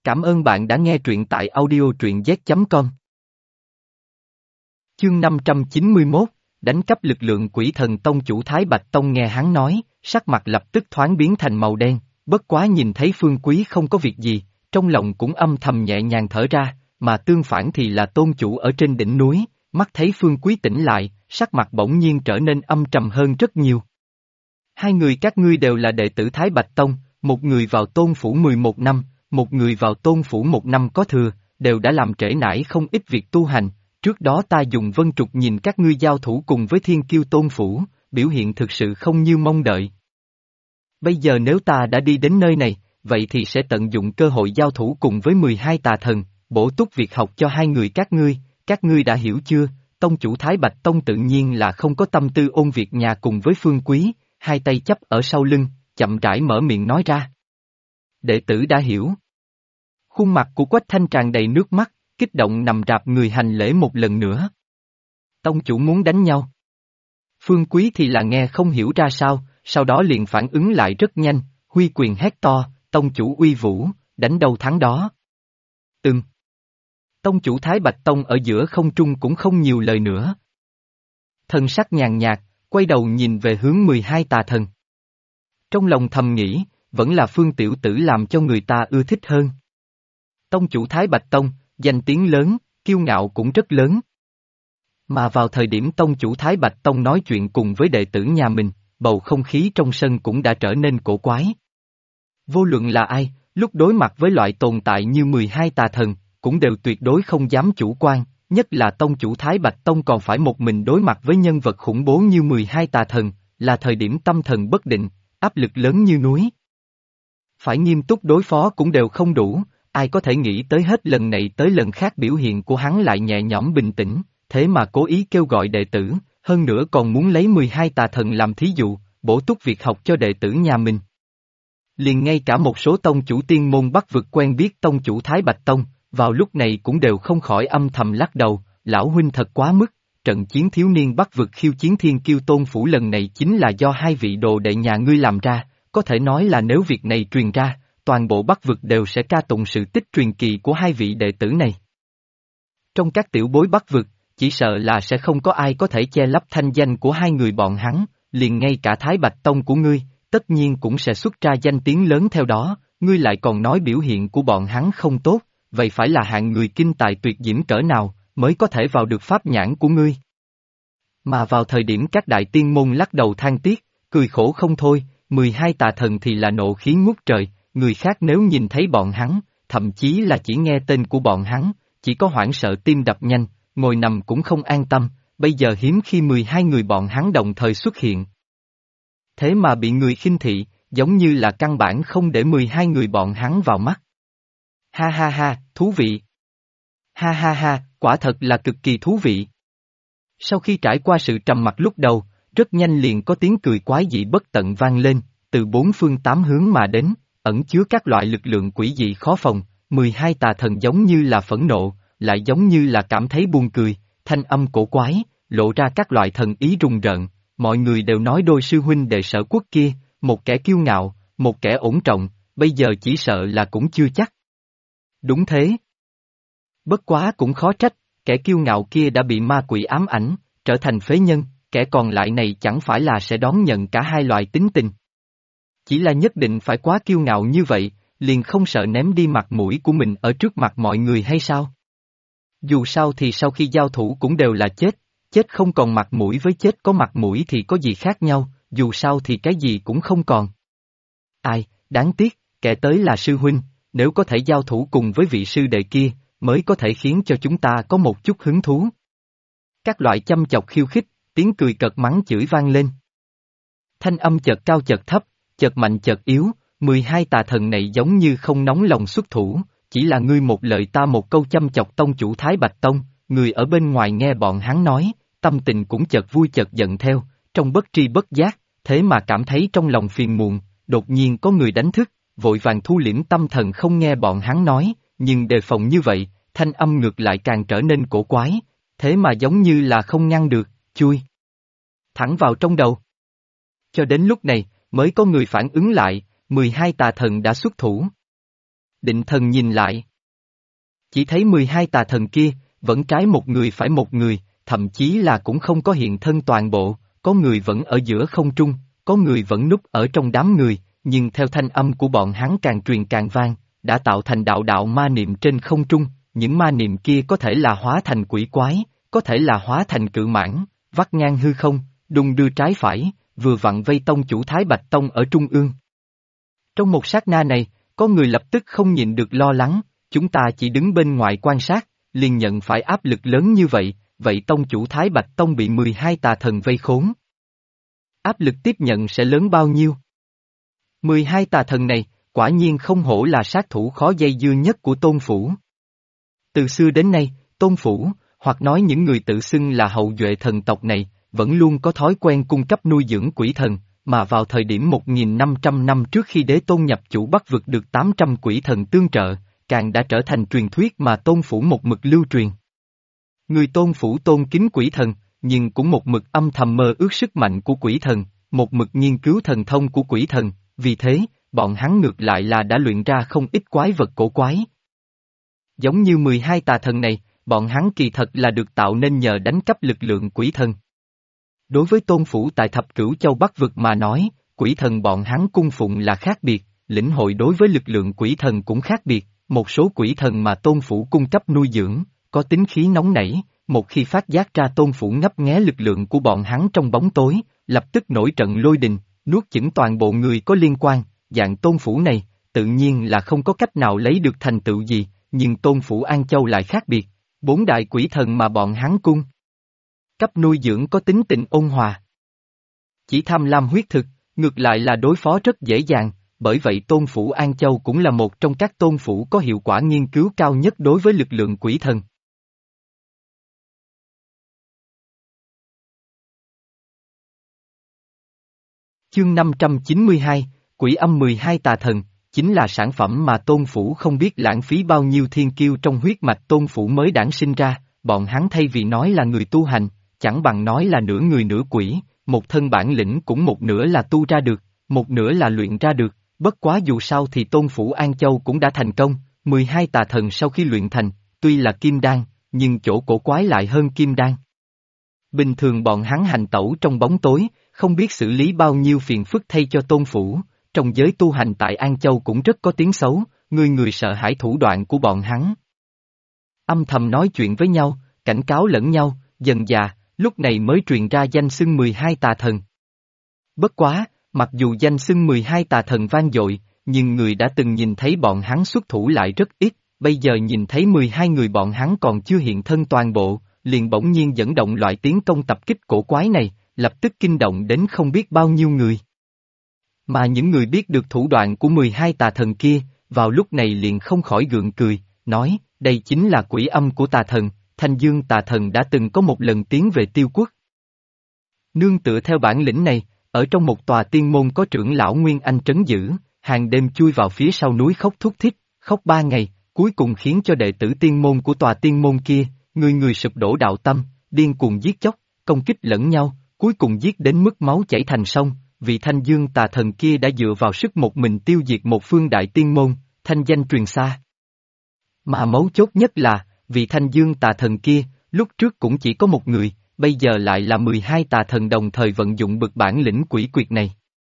Cảm ơn bạn đã nghe truyện tại audio truyện z.com. Chương 591, đánh cắp lực lượng Quỷ Thần Tông. Chủ Thái Bạch Tông nghe hắn nói, sắc mặt lập tức thoáng biến thành màu đen, bất quá nhìn thấy Phương Quý không có việc gì, trong lòng cũng âm thầm nhẹ nhàng thở ra, mà tương phản thì là Tôn chủ ở trên đỉnh núi, mắt thấy Phương Quý tỉnh lại, sắc mặt bỗng nhiên trở nên âm trầm hơn rất nhiều. Hai người các ngươi đều là đệ tử Thái Bạch Tông, một người vào Tôn phủ 11 năm, một người vào Tôn phủ 1 năm có thừa, đều đã làm trễ nải không ít việc tu hành. Trước đó ta dùng vân trục nhìn các ngươi giao thủ cùng với Thiên Kiêu Tôn phủ, biểu hiện thực sự không như mong đợi. Bây giờ nếu ta đã đi đến nơi này, vậy thì sẽ tận dụng cơ hội giao thủ cùng với 12 tà thần, bổ túc việc học cho hai người các ngươi đã hiểu chưa? Tông chủ Thái Bạch Tông tự nhiên là không có tâm tư ôn việc nhà cùng với Phương Quý, hai tay chắp ở sau lưng, chậm rãi mở miệng nói ra. Đệ tử đã hiểu. Khuôn mặt của Quách Thanh tràn đầy nước mắt, kích động nằm rạp người hành lễ một lần nữa. Tông chủ muốn đánh nhau. Phương Quý thì là nghe không hiểu ra sao, sau đó liền phản ứng lại rất nhanh, huy quyền hét to, tông chủ uy vũ, đánh đâu thắng đó. Tông chủ Thái Bạch Tông ở giữa không trung cũng không nhiều lời nữa. Thần sắc nhàn nhạt, quay đầu nhìn về hướng 12 tà thần. Trong lòng thầm nghĩ, vẫn là Phương tiểu tử làm cho người ta ưa thích hơn. Tông chủ Thái Bạch Tông, danh tiếng lớn, kiêu ngạo cũng rất lớn. Mà vào thời điểm tông chủ Thái Bạch Tông nói chuyện cùng với đệ tử nhà mình, bầu không khí trong sân cũng đã trở nên cổ quái. Vô luận là ai, lúc đối mặt với loại tồn tại như 12 tà thần, cũng đều tuyệt đối không dám chủ quan, nhất là tông chủ Thái Bạch Tông còn phải một mình đối mặt với nhân vật khủng bố như 12 tà thần, là thời điểm tâm thần bất định, áp lực lớn như núi. Phải nghiêm túc đối phó cũng đều không đủ, ai có thể nghĩ tới hết lần này tới lần khác biểu hiện của hắn lại nhẹ nhõm bình tĩnh, thế mà cố ý kêu gọi đệ tử, hơn nữa còn muốn lấy 12 tà thần làm thí dụ, bổ túc việc học cho đệ tử nhà mình. Liền ngay cả một số tông chủ tiên môn Bắc vực quen biết tông chủ Thái Bạch Tông, vào lúc này cũng đều không khỏi âm thầm lắc đầu, lão huynh thật quá mức, trận chiến thiếu niên Bắc vực khiêu chiến Thiên Kiêu Tôn phủ lần này chính là do hai vị đồ đệ nhà ngươi làm ra, có thể nói là nếu việc này truyền ra, toàn bộ Bắc vực đều sẽ ca tụng sự tích truyền kỳ của hai vị đệ tử này. Trong các tiểu bối Bắc vực, chỉ sợ là sẽ không có ai có thể che lấp thanh danh của hai người bọn hắn, liền ngay cả Thái Bạch Tông của ngươi, tất nhiên cũng sẽ xuất ra danh tiếng lớn theo đó, ngươi lại còn nói biểu hiện của bọn hắn không tốt, vậy phải là hạng người kinh tài tuyệt diễm cỡ nào, mới có thể vào được pháp nhãn của ngươi. Mà vào thời điểm các đại tiên môn lắc đầu than tiếc, cười khổ không thôi, 12 tà thần thì là nộ khí ngút trời, người khác nếu nhìn thấy bọn hắn, thậm chí là chỉ nghe tên của bọn hắn, chỉ có hoảng sợ tim đập nhanh, ngồi nằm cũng không an tâm, bây giờ hiếm khi 12 người bọn hắn đồng thời xuất hiện. Thế mà bị người khinh thị, giống như là căn bản không để 12 người bọn hắn vào mắt. Ha ha ha, thú vị. Ha ha ha, quả thật là cực kỳ thú vị. Sau khi trải qua sự trầm mặc lúc đầu, rất nhanh liền có tiếng cười quái dị bất tận vang lên, từ bốn phương tám hướng mà đến, ẩn chứa các loại lực lượng quỷ dị khó phòng, 12 tà thần giống như là phẫn nộ, lại giống như là cảm thấy buồn cười, thanh âm cổ quái, lộ ra các loại thần ý rùng rợn, mọi người đều nói đôi sư huynh đệ Sở Quốc kia, một kẻ kiêu ngạo, một kẻ ổn trọng, bây giờ chỉ sợ là cũng chưa chắc. Đúng thế. Bất quá cũng khó trách, kẻ kiêu ngạo kia đã bị ma quỷ ám ảnh, trở thành phế nhân, kẻ còn lại này chẳng phải là sẽ đón nhận cả hai loại tính tình. Chỉ là nhất định phải quá kiêu ngạo như vậy, liền không sợ ném đi mặt mũi của mình ở trước mặt mọi người hay sao? Dù sao thì sau khi giao thủ cũng đều là chết, chết không còn mặt mũi với chết có mặt mũi thì có gì khác nhau, dù sao thì cái gì cũng không còn. Ai, đáng tiếc, kẻ tới là sư huynh, nếu có thể giao thủ cùng với vị sư đệ kia, mới có thể khiến cho chúng ta có một chút hứng thú. Các loại châm chọc khiêu khích, tiếng cười cợt mắng chửi vang lên. Thanh âm chợt cao chợt thấp, chợt mạnh chợt yếu, 12 tà thần này giống như không nóng lòng xuất thủ, chỉ là ngươi một lời ta một câu châm chọc tông chủ Thái Bạch Tông, người ở bên ngoài nghe bọn hắn nói, tâm tình cũng chợt vui chợt giận theo, trong bất tri bất giác, thế mà cảm thấy trong lòng phiền muộn, đột nhiên có người đánh thức, vội vàng thu liễm tâm thần không nghe bọn hắn nói, nhưng đề phòng như vậy, thanh âm ngược lại càng trở nên cổ quái, thế mà giống như là không ngăn được, chui thẳng vào trong đầu. Cho đến lúc này, mới có người phản ứng lại, 12 tà thần đã xuất thủ. Định thần nhìn lại. Chỉ thấy 12 tà thần kia, vẫn trái một người phải một người, thậm chí là cũng không có hiện thân toàn bộ, có người vẫn ở giữa không trung, có người vẫn núp ở trong đám người, nhưng theo thanh âm của bọn hắn càng truyền càng vang, đã tạo thành đạo đạo ma niệm trên không trung, những ma niệm kia có thể là hóa thành quỷ quái, có thể là hóa thành cự mãng, vắt ngang hư không, đung đưa trái phải, vừa vặn vây tông chủ Thái Bạch Tông ở trung ương. Trong một sát na này, có người lập tức không nhịn được lo lắng, chúng ta chỉ đứng bên ngoài quan sát, liền nhận phải áp lực lớn như vậy, vậy tông chủ Thái Bạch Tông bị 12 tà thần vây khốn. Áp lực tiếp nhận sẽ lớn bao nhiêu? 12 tà thần này, quả nhiên không hổ là sát thủ khó dây dưa nhất của Tôn Phủ. Từ xưa đến nay, Tôn Phủ, hoặc nói những người tự xưng là hậu duệ thần tộc này, vẫn luôn có thói quen cung cấp nuôi dưỡng quỷ thần, mà vào thời điểm 1.500 năm trước khi đế tôn nhập chủ Bắc vực được 800 quỷ thần tương trợ, càng đã trở thành truyền thuyết mà Tôn Phủ một mực lưu truyền. Người Tôn Phủ tôn kính quỷ thần, nhưng cũng một mực âm thầm mơ ước sức mạnh của quỷ thần, một mực nghiên cứu thần thông của quỷ thần, vì thế, bọn hắn ngược lại là đã luyện ra không ít quái vật cổ quái. Giống như 12 tà thần này, bọn hắn kỳ thật là được tạo nên nhờ đánh cắp lực lượng quỷ thần. Đối với Tôn Phủ tại Thập Cửu Châu Bắc vực mà nói, quỷ thần bọn hắn cung phụng là khác biệt, lĩnh hội đối với lực lượng quỷ thần cũng khác biệt, một số quỷ thần mà Tôn Phủ cung cấp nuôi dưỡng, có tính khí nóng nảy, một khi phát giác ra Tôn Phủ ngấp nghé lực lượng của bọn hắn trong bóng tối, lập tức nổi trận lôi đình, nuốt chửng toàn bộ người có liên quan, dạng Tôn Phủ này, tự nhiên là không có cách nào lấy được thành tựu gì, nhưng Tôn Phủ An Châu lại khác biệt, 4 đại quỷ thần mà bọn hắn cung cấp nuôi dưỡng có tính tình ôn hòa. Chỉ tham lam huyết thực, ngược lại là đối phó rất dễ dàng, bởi vậy Tôn Phủ An Châu cũng là một trong các tôn phủ có hiệu quả nghiên cứu cao nhất đối với lực lượng quỷ thần. Chương 592, Quỷ âm 12 tà thần, chính là sản phẩm mà Tôn Phủ không biết lãng phí bao nhiêu thiên kiêu trong huyết mạch Tôn Phủ mới đản sinh ra, bọn hắn thay vì nói là người tu hành, chẳng bằng nói là nửa người nửa quỷ, một thân bản lĩnh cũng một nửa là tu ra được, một nửa là luyện ra được, bất quá dù sao thì Tôn Phủ An Châu cũng đã thành công, 12 tà thần sau khi luyện thành, tuy là kim đan, nhưng chỗ cổ quái lại hơn kim đan. Bình thường bọn hắn hành tẩu trong bóng tối, không biết xử lý bao nhiêu phiền phức thay cho Tôn Phủ, trong giới tu hành tại An Châu cũng rất có tiếng xấu, người sợ hãi thủ đoạn của bọn hắn. Âm thầm nói chuyện với nhau, cảnh cáo lẫn nhau, dần dà, lúc này mới truyền ra danh xưng 12 tà thần. Bất quá, mặc dù danh xưng 12 tà thần vang dội, nhưng người đã từng nhìn thấy bọn hắn xuất thủ lại rất ít, bây giờ nhìn thấy 12 người bọn hắn còn chưa hiện thân toàn bộ, liền bỗng nhiên dẫn động loại tiến công tập kích cổ quái này, lập tức kinh động đến không biết bao nhiêu người. Mà những người biết được thủ đoạn của 12 tà thần kia, vào lúc này liền không khỏi gượng cười, nói, đây chính là quỷ âm của tà thần, Thanh Dương tà thần đã từng có một lần tiến về Tiêu Quốc. Nương tựa theo bản lĩnh này, ở trong một tòa tiên môn có trưởng lão Nguyên Anh trấn giữ, hàng đêm chui vào phía sau núi khóc thút thít, khóc 3 ngày, cuối cùng khiến cho đệ tử tiên môn của tòa tiên môn kia, người sụp đổ đạo tâm, điên cuồng giết chóc, công kích lẫn nhau, cuối cùng giết đến mức máu chảy thành sông, vì Thanh Dương tà thần kia đã dựa vào sức một mình tiêu diệt một phương đại tiên môn, thanh danh truyền xa. Mà mấu chốt nhất là, vì Thanh Dương tà thần kia, lúc trước cũng chỉ có một người, bây giờ lại là 12 tà thần đồng thời vận dụng bực bản lĩnh quỷ quyệt này.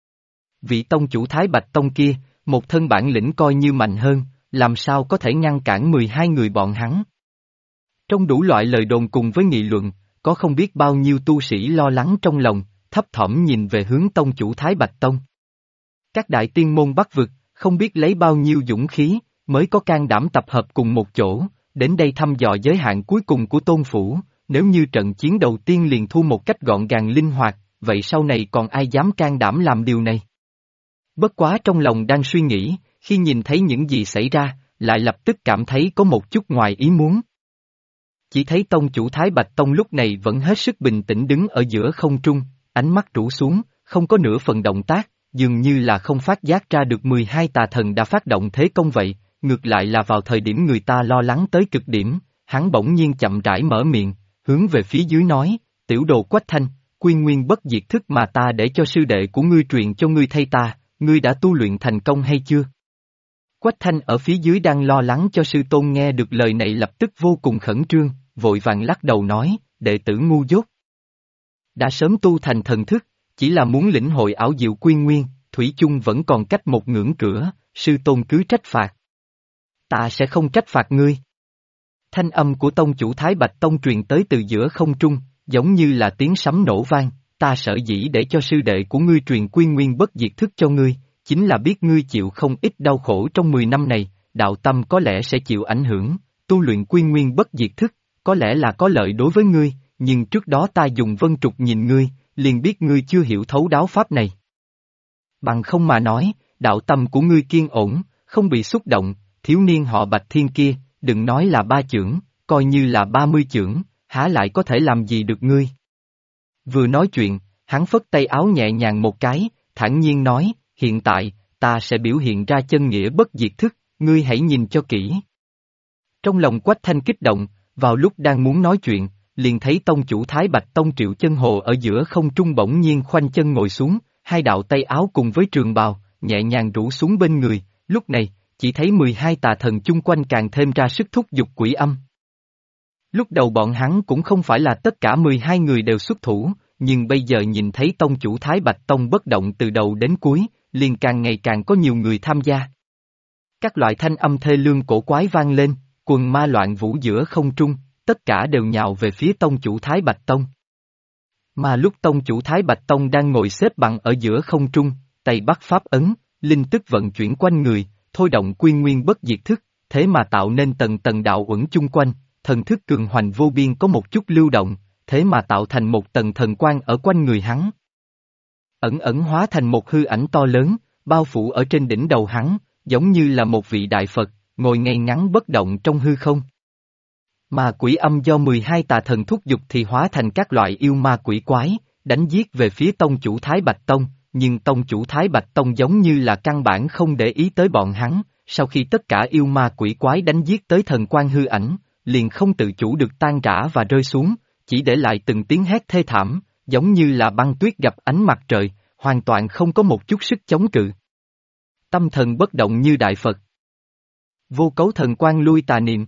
Vị tông chủ Thái Bạch Tông kia, một thân bản lĩnh coi như mạnh hơn, làm sao có thể ngăn cản 12 người bọn hắn. Trong đủ loại lời đồn cùng với nghị luận, có không biết bao nhiêu tu sĩ lo lắng trong lòng, thấp thỏm nhìn về hướng tông chủ Thái Bạch Tông. Các đại tiên môn Bắc vực, không biết lấy bao nhiêu dũng khí, mới có can đảm tập hợp cùng một chỗ, đến đây thăm dò giới hạn cuối cùng của Tôn Phủ, nếu như trận chiến đầu tiên liền thu một cách gọn gàng linh hoạt, vậy sau này còn ai dám can đảm làm điều này? Bất quá trong lòng đang suy nghĩ, khi nhìn thấy những gì xảy ra, lại lập tức cảm thấy có một chút ngoài ý muốn. Chỉ thấy tông chủ Thái Bạch Tông lúc này vẫn hết sức bình tĩnh đứng ở giữa không trung, ánh mắt rũ xuống, không có nửa phần động tác, dường như là không phát giác ra được 12 tà thần đã phát động thế công vậy, ngược lại là vào thời điểm người ta lo lắng tới cực điểm, hắn bỗng nhiên chậm rãi mở miệng, hướng về phía dưới nói, tiểu đồ Quách Thanh, quy nguyên bất diệt thức mà ta để cho sư đệ của ngươi truyền cho ngươi thay ta, ngươi đã tu luyện thành công hay chưa? Quách Thanh ở phía dưới đang lo lắng cho sư tôn nghe được lời này lập tức vô cùng khẩn trương, vội vàng lắc đầu nói, đệ tử ngu dốt. Đã sớm tu thành thần thức, chỉ là muốn lĩnh hội ảo diệu quy nguyên, thủy chung vẫn còn cách một ngưỡng cửa, sư tôn cứ trách phạt. Ta sẽ không trách phạt ngươi. Thanh âm của tông chủ Thái Bạch Tông truyền tới từ giữa không trung, giống như là tiếng sấm nổ vang, ta sở dĩ để cho sư đệ của ngươi truyền quy nguyên bất diệt thức cho ngươi, chính là biết ngươi chịu không ít đau khổ trong 10 năm này, đạo tâm có lẽ sẽ chịu ảnh hưởng, tu luyện quy nguyên bất diệt thức, có lẽ là có lợi đối với ngươi, nhưng trước đó ta dùng vân trục nhìn ngươi, liền biết ngươi chưa hiểu thấu đáo pháp này. Bằng không mà nói, đạo tâm của ngươi kiên ổn, không bị xúc động, thiếu niên họ Bạch Thiên kia, đừng nói là 3 chưởng, coi như là 30 chưởng, há lại có thể làm gì được ngươi. Vừa nói chuyện, hắn phất tay áo nhẹ nhàng một cái, thản nhiên nói, hiện tại, ta sẽ biểu hiện ra chân nghĩa bất diệt thức, ngươi hãy nhìn cho kỹ. Trong lòng Quách Thanh kích động, vào lúc đang muốn nói chuyện, liền thấy tông chủ Thái Bạch Tông Triệu Chân Hồ ở giữa không trung bỗng nhiên khoanh chân ngồi xuống, hai đạo tay áo cùng với trường bào, nhẹ nhàng rủ xuống bên người, lúc này, chỉ thấy 12 tà thần chung quanh càng thêm ra sức thúc giục quỷ âm. Lúc đầu bọn hắn cũng không phải là tất cả 12 người đều xuất thủ, nhưng bây giờ nhìn thấy tông chủ Thái Bạch Tông bất động từ đầu đến cuối, liền càng ngày càng có nhiều người tham gia. Các loại thanh âm thê lương cổ quái vang lên, quần ma loạn vũ giữa không trung, tất cả đều nhào về phía tông chủ Thái Bạch Tông. Mà lúc tông chủ Thái Bạch Tông đang ngồi xếp bằng ở giữa không trung, tay bắt pháp ấn, linh tức vận chuyển quanh người, thôi động quy nguyên bất diệt thức, thế mà tạo nên tầng tầng đạo uẩn chung quanh, thần thức cường hoành vô biên có một chút lưu động, thế mà tạo thành một tầng thần quang ở quanh người hắn. Ẩn ẩn hóa thành một hư ảnh to lớn, bao phủ ở trên đỉnh đầu hắn, giống như là một vị đại Phật, ngồi ngay ngắn bất động trong hư không. Mà quỷ âm do 12 tà thần thúc giục thì hóa thành các loại yêu ma quỷ quái, đánh giết về phía tông chủ Thái Bạch Tông, nhưng tông chủ Thái Bạch Tông giống như là căn bản không để ý tới bọn hắn, sau khi tất cả yêu ma quỷ quái đánh giết tới thần quan hư ảnh, liền không tự chủ được tan rã và rơi xuống, chỉ để lại từng tiếng hét thê thảm, giống như là băng tuyết gặp ánh mặt trời, hoàn toàn không có một chút sức chống cự. Tâm thần bất động như đại Phật. Vô cấu thần quan lui tà niệm.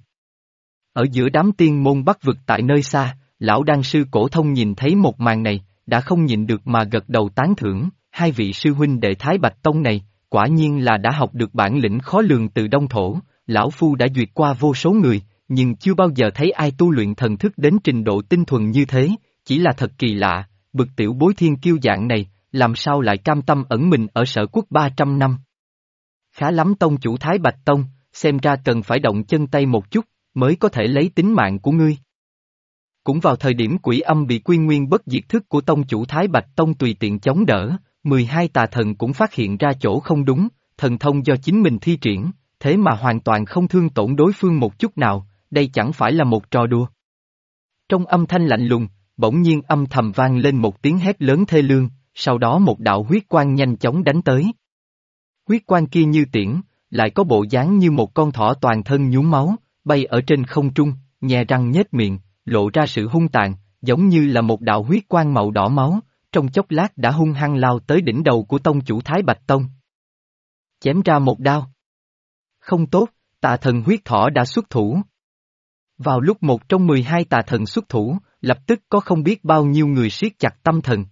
Ở giữa đám tiên môn bắc vực tại nơi xa, lão đan sư Cổ Thông nhìn thấy một màn này, đã không nhịn được mà gật đầu tán thưởng, hai vị sư huynh đệ Thái Bạch Tông này, quả nhiên là đã học được bản lĩnh khó lường từ Đông Thổ, lão phu đã duyệt qua vô số người, nhưng chưa bao giờ thấy ai tu luyện thần thức đến trình độ tinh thuần như thế, chỉ là thật kỳ lạ, bực tiểu bối thiên kiêu dạng này, làm sao lại cam tâm ẩn mình ở Sở Quốc 300 năm. Khá lắm tông chủ Thái Bạch Tông, xem ra cần phải động chân tay một chút, mới có thể lấy tính mạng của ngươi. Cũng vào thời điểm quỷ âm bị quy nguyên bất diệt thức của tông chủ Thái Bạch Tông tùy tiện chống đỡ, 12 tà thần cũng phát hiện ra chỗ không đúng, thần thông do chính mình thi triển, thế mà hoàn toàn không thương tổn đối phương một chút nào, đây chẳng phải là một trò đùa. Trong âm thanh lạnh lùng, bỗng nhiên âm thầm vang lên một tiếng hét lớn thê lương, sau đó một đạo huyết quang nhanh chóng đánh tới. Huyết quang kia như tiễn, lại có bộ dáng như một con thỏ toàn thân nhuốm máu, bay ở trên không trung, nhè răng nhếch miệng, lộ ra sự hung tàn, giống như là một đạo huyết quang màu đỏ máu, trong chốc lát đã hung hăng lao tới đỉnh đầu của tông chủ Thái Bạch Tông. Chém ra một đao. Không tốt, tà thần huyết thỏ đã xuất thủ. Vào lúc một trong 12 tà thần xuất thủ, lập tức có không biết bao nhiêu người siết chặt tâm thần.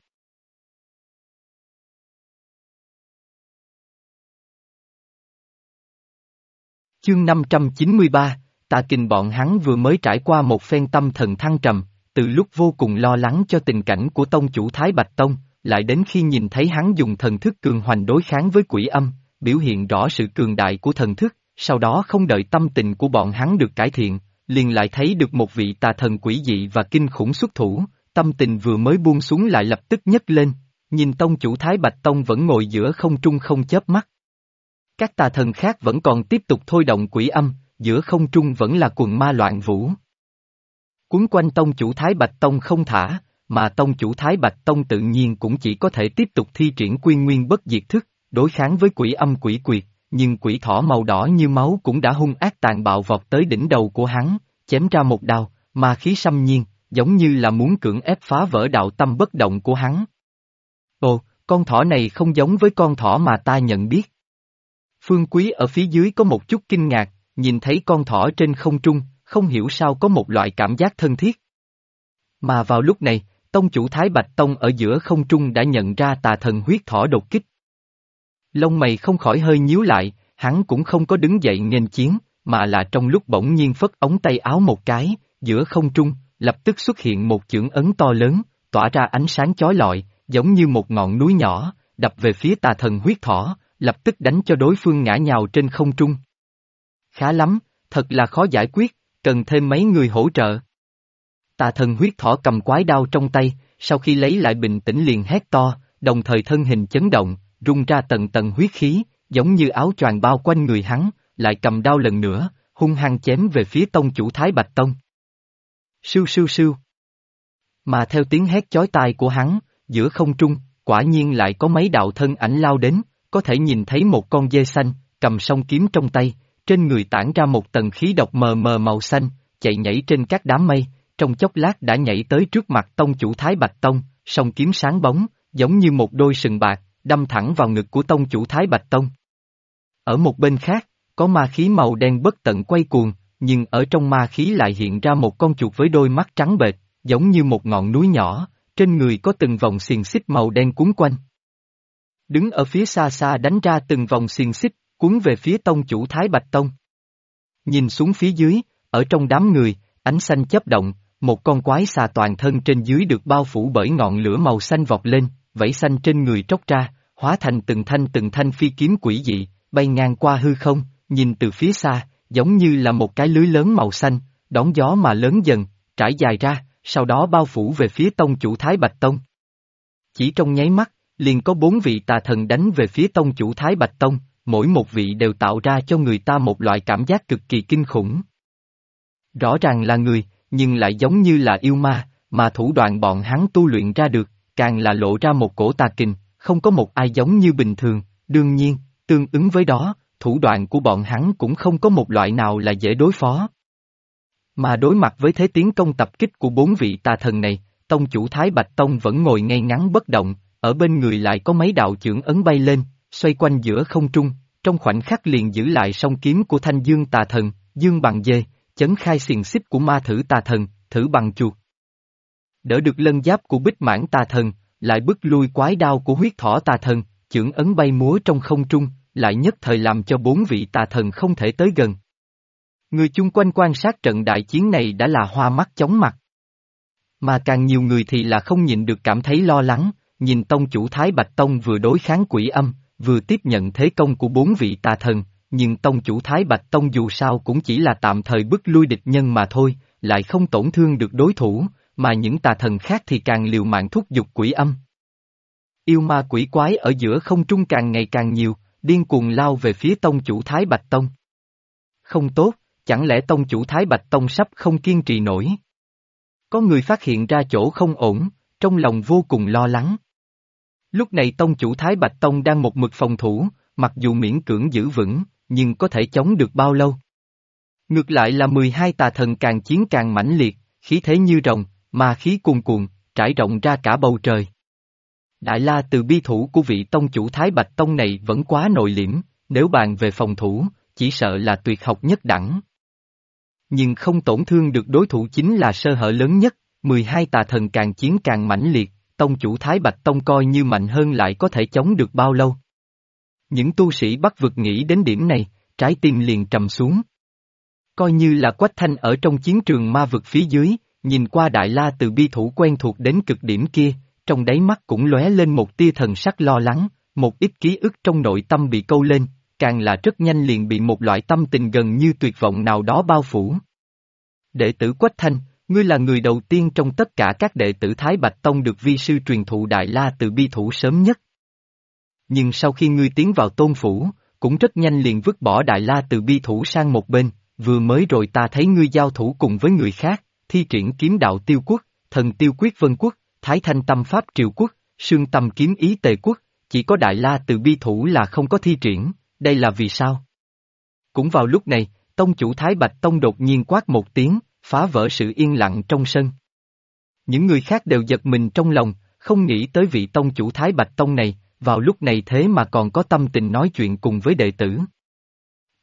Chương 593, Tà Kình bọn hắn vừa mới trải qua một phen tâm thần thăng trầm, từ lúc vô cùng lo lắng cho tình cảnh của tông chủ Thái Bạch Tông, lại đến khi nhìn thấy hắn dùng thần thức cường hoành đối kháng với quỷ âm, biểu hiện rõ sự cường đại của thần thức, sau đó không đợi tâm tình của bọn hắn được cải thiện, liền lại thấy được một vị tà thần quỷ dị và kinh khủng xuất thủ, tâm tình vừa mới buông xuống lại lập tức nhấc lên, nhìn tông chủ Thái Bạch Tông vẫn ngồi giữa không trung không chớp mắt. Các tà thần khác vẫn còn tiếp tục thôi động quỷ âm, giữa không trung vẫn là quần ma loạn vũ. Cuốn quanh tông chủ Thái Bạch Tông không thả, mà tông chủ Thái Bạch Tông tự nhiên cũng chỉ có thể tiếp tục thi triển quy nguyên bất diệt thức, đối kháng với quỷ âm quỷ quyệt, nhưng quỷ thỏ màu đỏ như máu cũng đã hung ác tàn bạo vọt tới đỉnh đầu của hắn, chém ra một đao, ma khí xâm nhiên, giống như là muốn cưỡng ép phá vỡ đạo tâm bất động của hắn. Ồ, con thỏ này không giống với con thỏ mà ta nhận biết. Phương Quý ở phía dưới có một chút kinh ngạc, nhìn thấy con thỏ trên không trung, không hiểu sao có một loại cảm giác thân thiết. Mà vào lúc này, tông chủ Thái Bạch Tông ở giữa không trung đã nhận ra tà thần huyết thỏ đột kích. Lông mày không khỏi hơi nhíu lại, hắn cũng không có đứng dậy nghênh chiến, mà là trong lúc bỗng nhiên phất ống tay áo một cái, giữa không trung, lập tức xuất hiện một chưởng ấn to lớn, tỏa ra ánh sáng chói lọi, giống như một ngọn núi nhỏ, đập về phía tà thần huyết thỏ, lập tức đánh cho đối phương ngã nhào trên không trung. Khá lắm, thật là khó giải quyết, cần thêm mấy người hỗ trợ. Tà thần huyết thỏ cầm quái đao trong tay, sau khi lấy lại bình tĩnh liền hét to, đồng thời thân hình chấn động, rung ra tầng tầng huyết khí, giống như áo choàng bao quanh người hắn, lại cầm đao lần nữa, hung hăng chém về phía tông chủ Thái Bạch Tông. Sưu sưu sưu. Mà theo tiếng hét chói tai của hắn, giữa không trung, quả nhiên lại có mấy đạo thân ảnh lao đến, có thể nhìn thấy một con dê xanh, cầm song kiếm trong tay, trên người tản ra một tầng khí độc mờ mờ màu xanh, chạy nhảy trên các đám mây, trong chốc lát đã nhảy tới trước mặt tông chủ Thái Bạch Tông, song kiếm sáng bóng, giống như một đôi sừng bạc, đâm thẳng vào ngực của tông chủ Thái Bạch Tông. Ở một bên khác, có ma khí màu đen bất tận quay cuồng, nhưng ở trong ma khí lại hiện ra một con chuột với đôi mắt trắng bệch, giống như một ngọn núi nhỏ, trên người có từng vòng xiềng xích màu đen cuốn quanh. Đứng ở phía xa xa đánh ra từng vòng xiềng xích, cuốn về phía tông chủ Thái Bạch Tông. Nhìn xuống phía dưới, ở trong đám người, ánh xanh chớp động, một con quái xà toàn thân trên dưới được bao phủ bởi ngọn lửa màu xanh vọt lên, vảy xanh trên người tróc ra, hóa thành từng thanh phi kiếm quỷ dị, bay ngang qua hư không, nhìn từ phía xa, giống như là một cái lưới lớn màu xanh, đón gió mà lớn dần, trải dài ra, sau đó bao phủ về phía tông chủ Thái Bạch Tông. Chỉ trong nháy mắt, liền có 4 vị tà thần đánh về phía tông chủ Thái Bạch Tông, mỗi một vị đều tạo ra cho người ta một loại cảm giác cực kỳ kinh khủng. Rõ ràng là người, nhưng lại giống như là yêu ma, mà thủ đoạn bọn hắn tu luyện ra được, càng là lộ ra một cổ tà kình, không có một ai giống như bình thường, đương nhiên, tương ứng với đó, thủ đoạn của bọn hắn cũng không có một loại nào là dễ đối phó. Mà đối mặt với thế tiến công tập kích của 4 vị tà thần này, tông chủ Thái Bạch Tông vẫn ngồi ngay ngắn bất động, ở bên người lại có mấy đạo chưởng ấn bay lên, xoay quanh giữa không trung, trong khoảnh khắc liền giữ lại song kiếm của Thanh Dương tà thần, dương bằng dê, chấn khai xiềng xích của ma thử tà thần, thử bằng chuột. Đỡ được lân giáp của bích mãn tà thần, lại bức lui quái đao của huyết thỏ tà thần, chưởng ấn bay múa trong không trung, lại nhất thời làm cho 4 vị tà thần không thể tới gần. Người chung quanh quan sát trận đại chiến này đã là hoa mắt chóng mặt. Mà càng nhiều người thì là không nhịn được cảm thấy lo lắng, nhìn tông chủ Thái Bạch Tông vừa đối kháng quỷ âm, vừa tiếp nhận thế công của 4 vị tà thần, nhưng tông chủ Thái Bạch Tông dù sao cũng chỉ là tạm thời bức lui địch nhân mà thôi, lại không tổn thương được đối thủ, mà những tà thần khác thì càng liều mạng thúc giục quỷ âm. Yêu ma quỷ quái ở giữa không trung càng ngày càng nhiều, điên cuồng lao về phía tông chủ Thái Bạch Tông. Không tốt, chẳng lẽ tông chủ Thái Bạch Tông sắp không kiên trì nổi? Có người phát hiện ra chỗ không ổn, trong lòng vô cùng lo lắng. Lúc này tông chủ Thái Bạch Tông đang một mực phòng thủ, mặc dù miễn cưỡng giữ vững, nhưng có thể chống được bao lâu? Ngược lại là 12 tà thần càng chiến càng mãnh liệt, khí thế như rồng, ma khí cuồn cuộn, trải rộng ra cả bầu trời. Đại La Từ Bi thủ của vị tông chủ Thái Bạch Tông này vẫn quá nội liễm, nếu bàn về phòng thủ, chỉ sợ là tuyệt học nhất đẳng. Nhưng không tổn thương được đối thủ chính là sơ hở lớn nhất, 12 tà thần càng chiến càng mãnh liệt, tông chủ Thái Bạch Tông coi như mạnh hơn lại có thể chống được bao lâu. Những tu sĩ Bắc vực nghĩ đến điểm này, trái tim liền trầm xuống. Coi như là Quách Thanh ở trong chiến trường ma vực phía dưới, nhìn qua Đại La Từ Bi thủ quen thuộc đến cực điểm kia, trong đáy mắt cũng lóe lên một tia thần sắc lo lắng, một ít ký ức trong nội tâm bị câu lên, càng là rất nhanh liền bị một loại tâm tình gần như tuyệt vọng nào đó bao phủ. Đệ tử Quách Thanh, ngươi là người đầu tiên trong tất cả các đệ tử Thái Bạch Tông được vi sư truyền thụ Đại La Từ Bi thủ sớm nhất. Nhưng sau khi ngươi tiến vào tôn phủ, cũng rất nhanh liền vứt bỏ Đại La Từ Bi thủ sang một bên, vừa mới rồi ta thấy ngươi giao thủ cùng với người khác, thi triển kiếm đạo Tiêu Quốc, thần Tiêu Quyết Vân Quốc, Thái Thanh Tâm Pháp Triều Quốc, Sương Tâm Kiếm Ý Tề Quốc, chỉ có Đại La Từ Bi thủ là không có thi triển, đây là vì sao? Cũng vào lúc này, tông chủ Thái Bạch Tông đột nhiên quát một tiếng, phá vỡ sự yên lặng trong sân. Những người khác đều giật mình trong lòng, không nghĩ tới vị tông chủ Thái Bạch Tông này, vào lúc này thế mà còn có tâm tình nói chuyện cùng với đệ tử.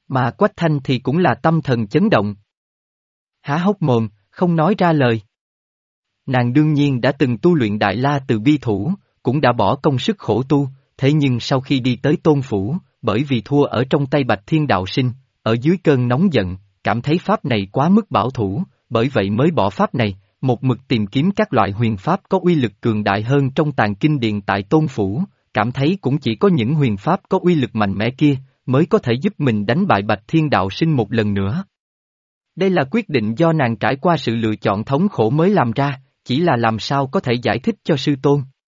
Mà Quách Thanh thì cũng là tâm thần chấn động. Há hốc mồm, không nói ra lời. Nàng đương nhiên đã từng tu luyện Đại La Từ Bi Thủ, cũng đã bỏ công sức khổ tu, thế nhưng sau khi đi tới Tôn Phủ, bởi vì thua ở trong tay Bạch Thiên Đạo Sinh, ở dưới cơn nóng giận, cảm thấy pháp này quá mức bảo thủ, bởi vậy mới bỏ pháp này, một mực tìm kiếm các loại huyền pháp có uy lực cường đại hơn trong tàng kinh điện tại Tôn Phủ, cảm thấy cũng chỉ có những huyền pháp có uy lực mạnh mẽ kia, mới có thể giúp mình đánh bại Bạch Thiên Đạo Sinh một lần nữa. Đây là quyết định do nàng trải qua sự lựa chọn thống khổ mới làm ra, chỉ là làm sao có thể giải thích cho sư tôn.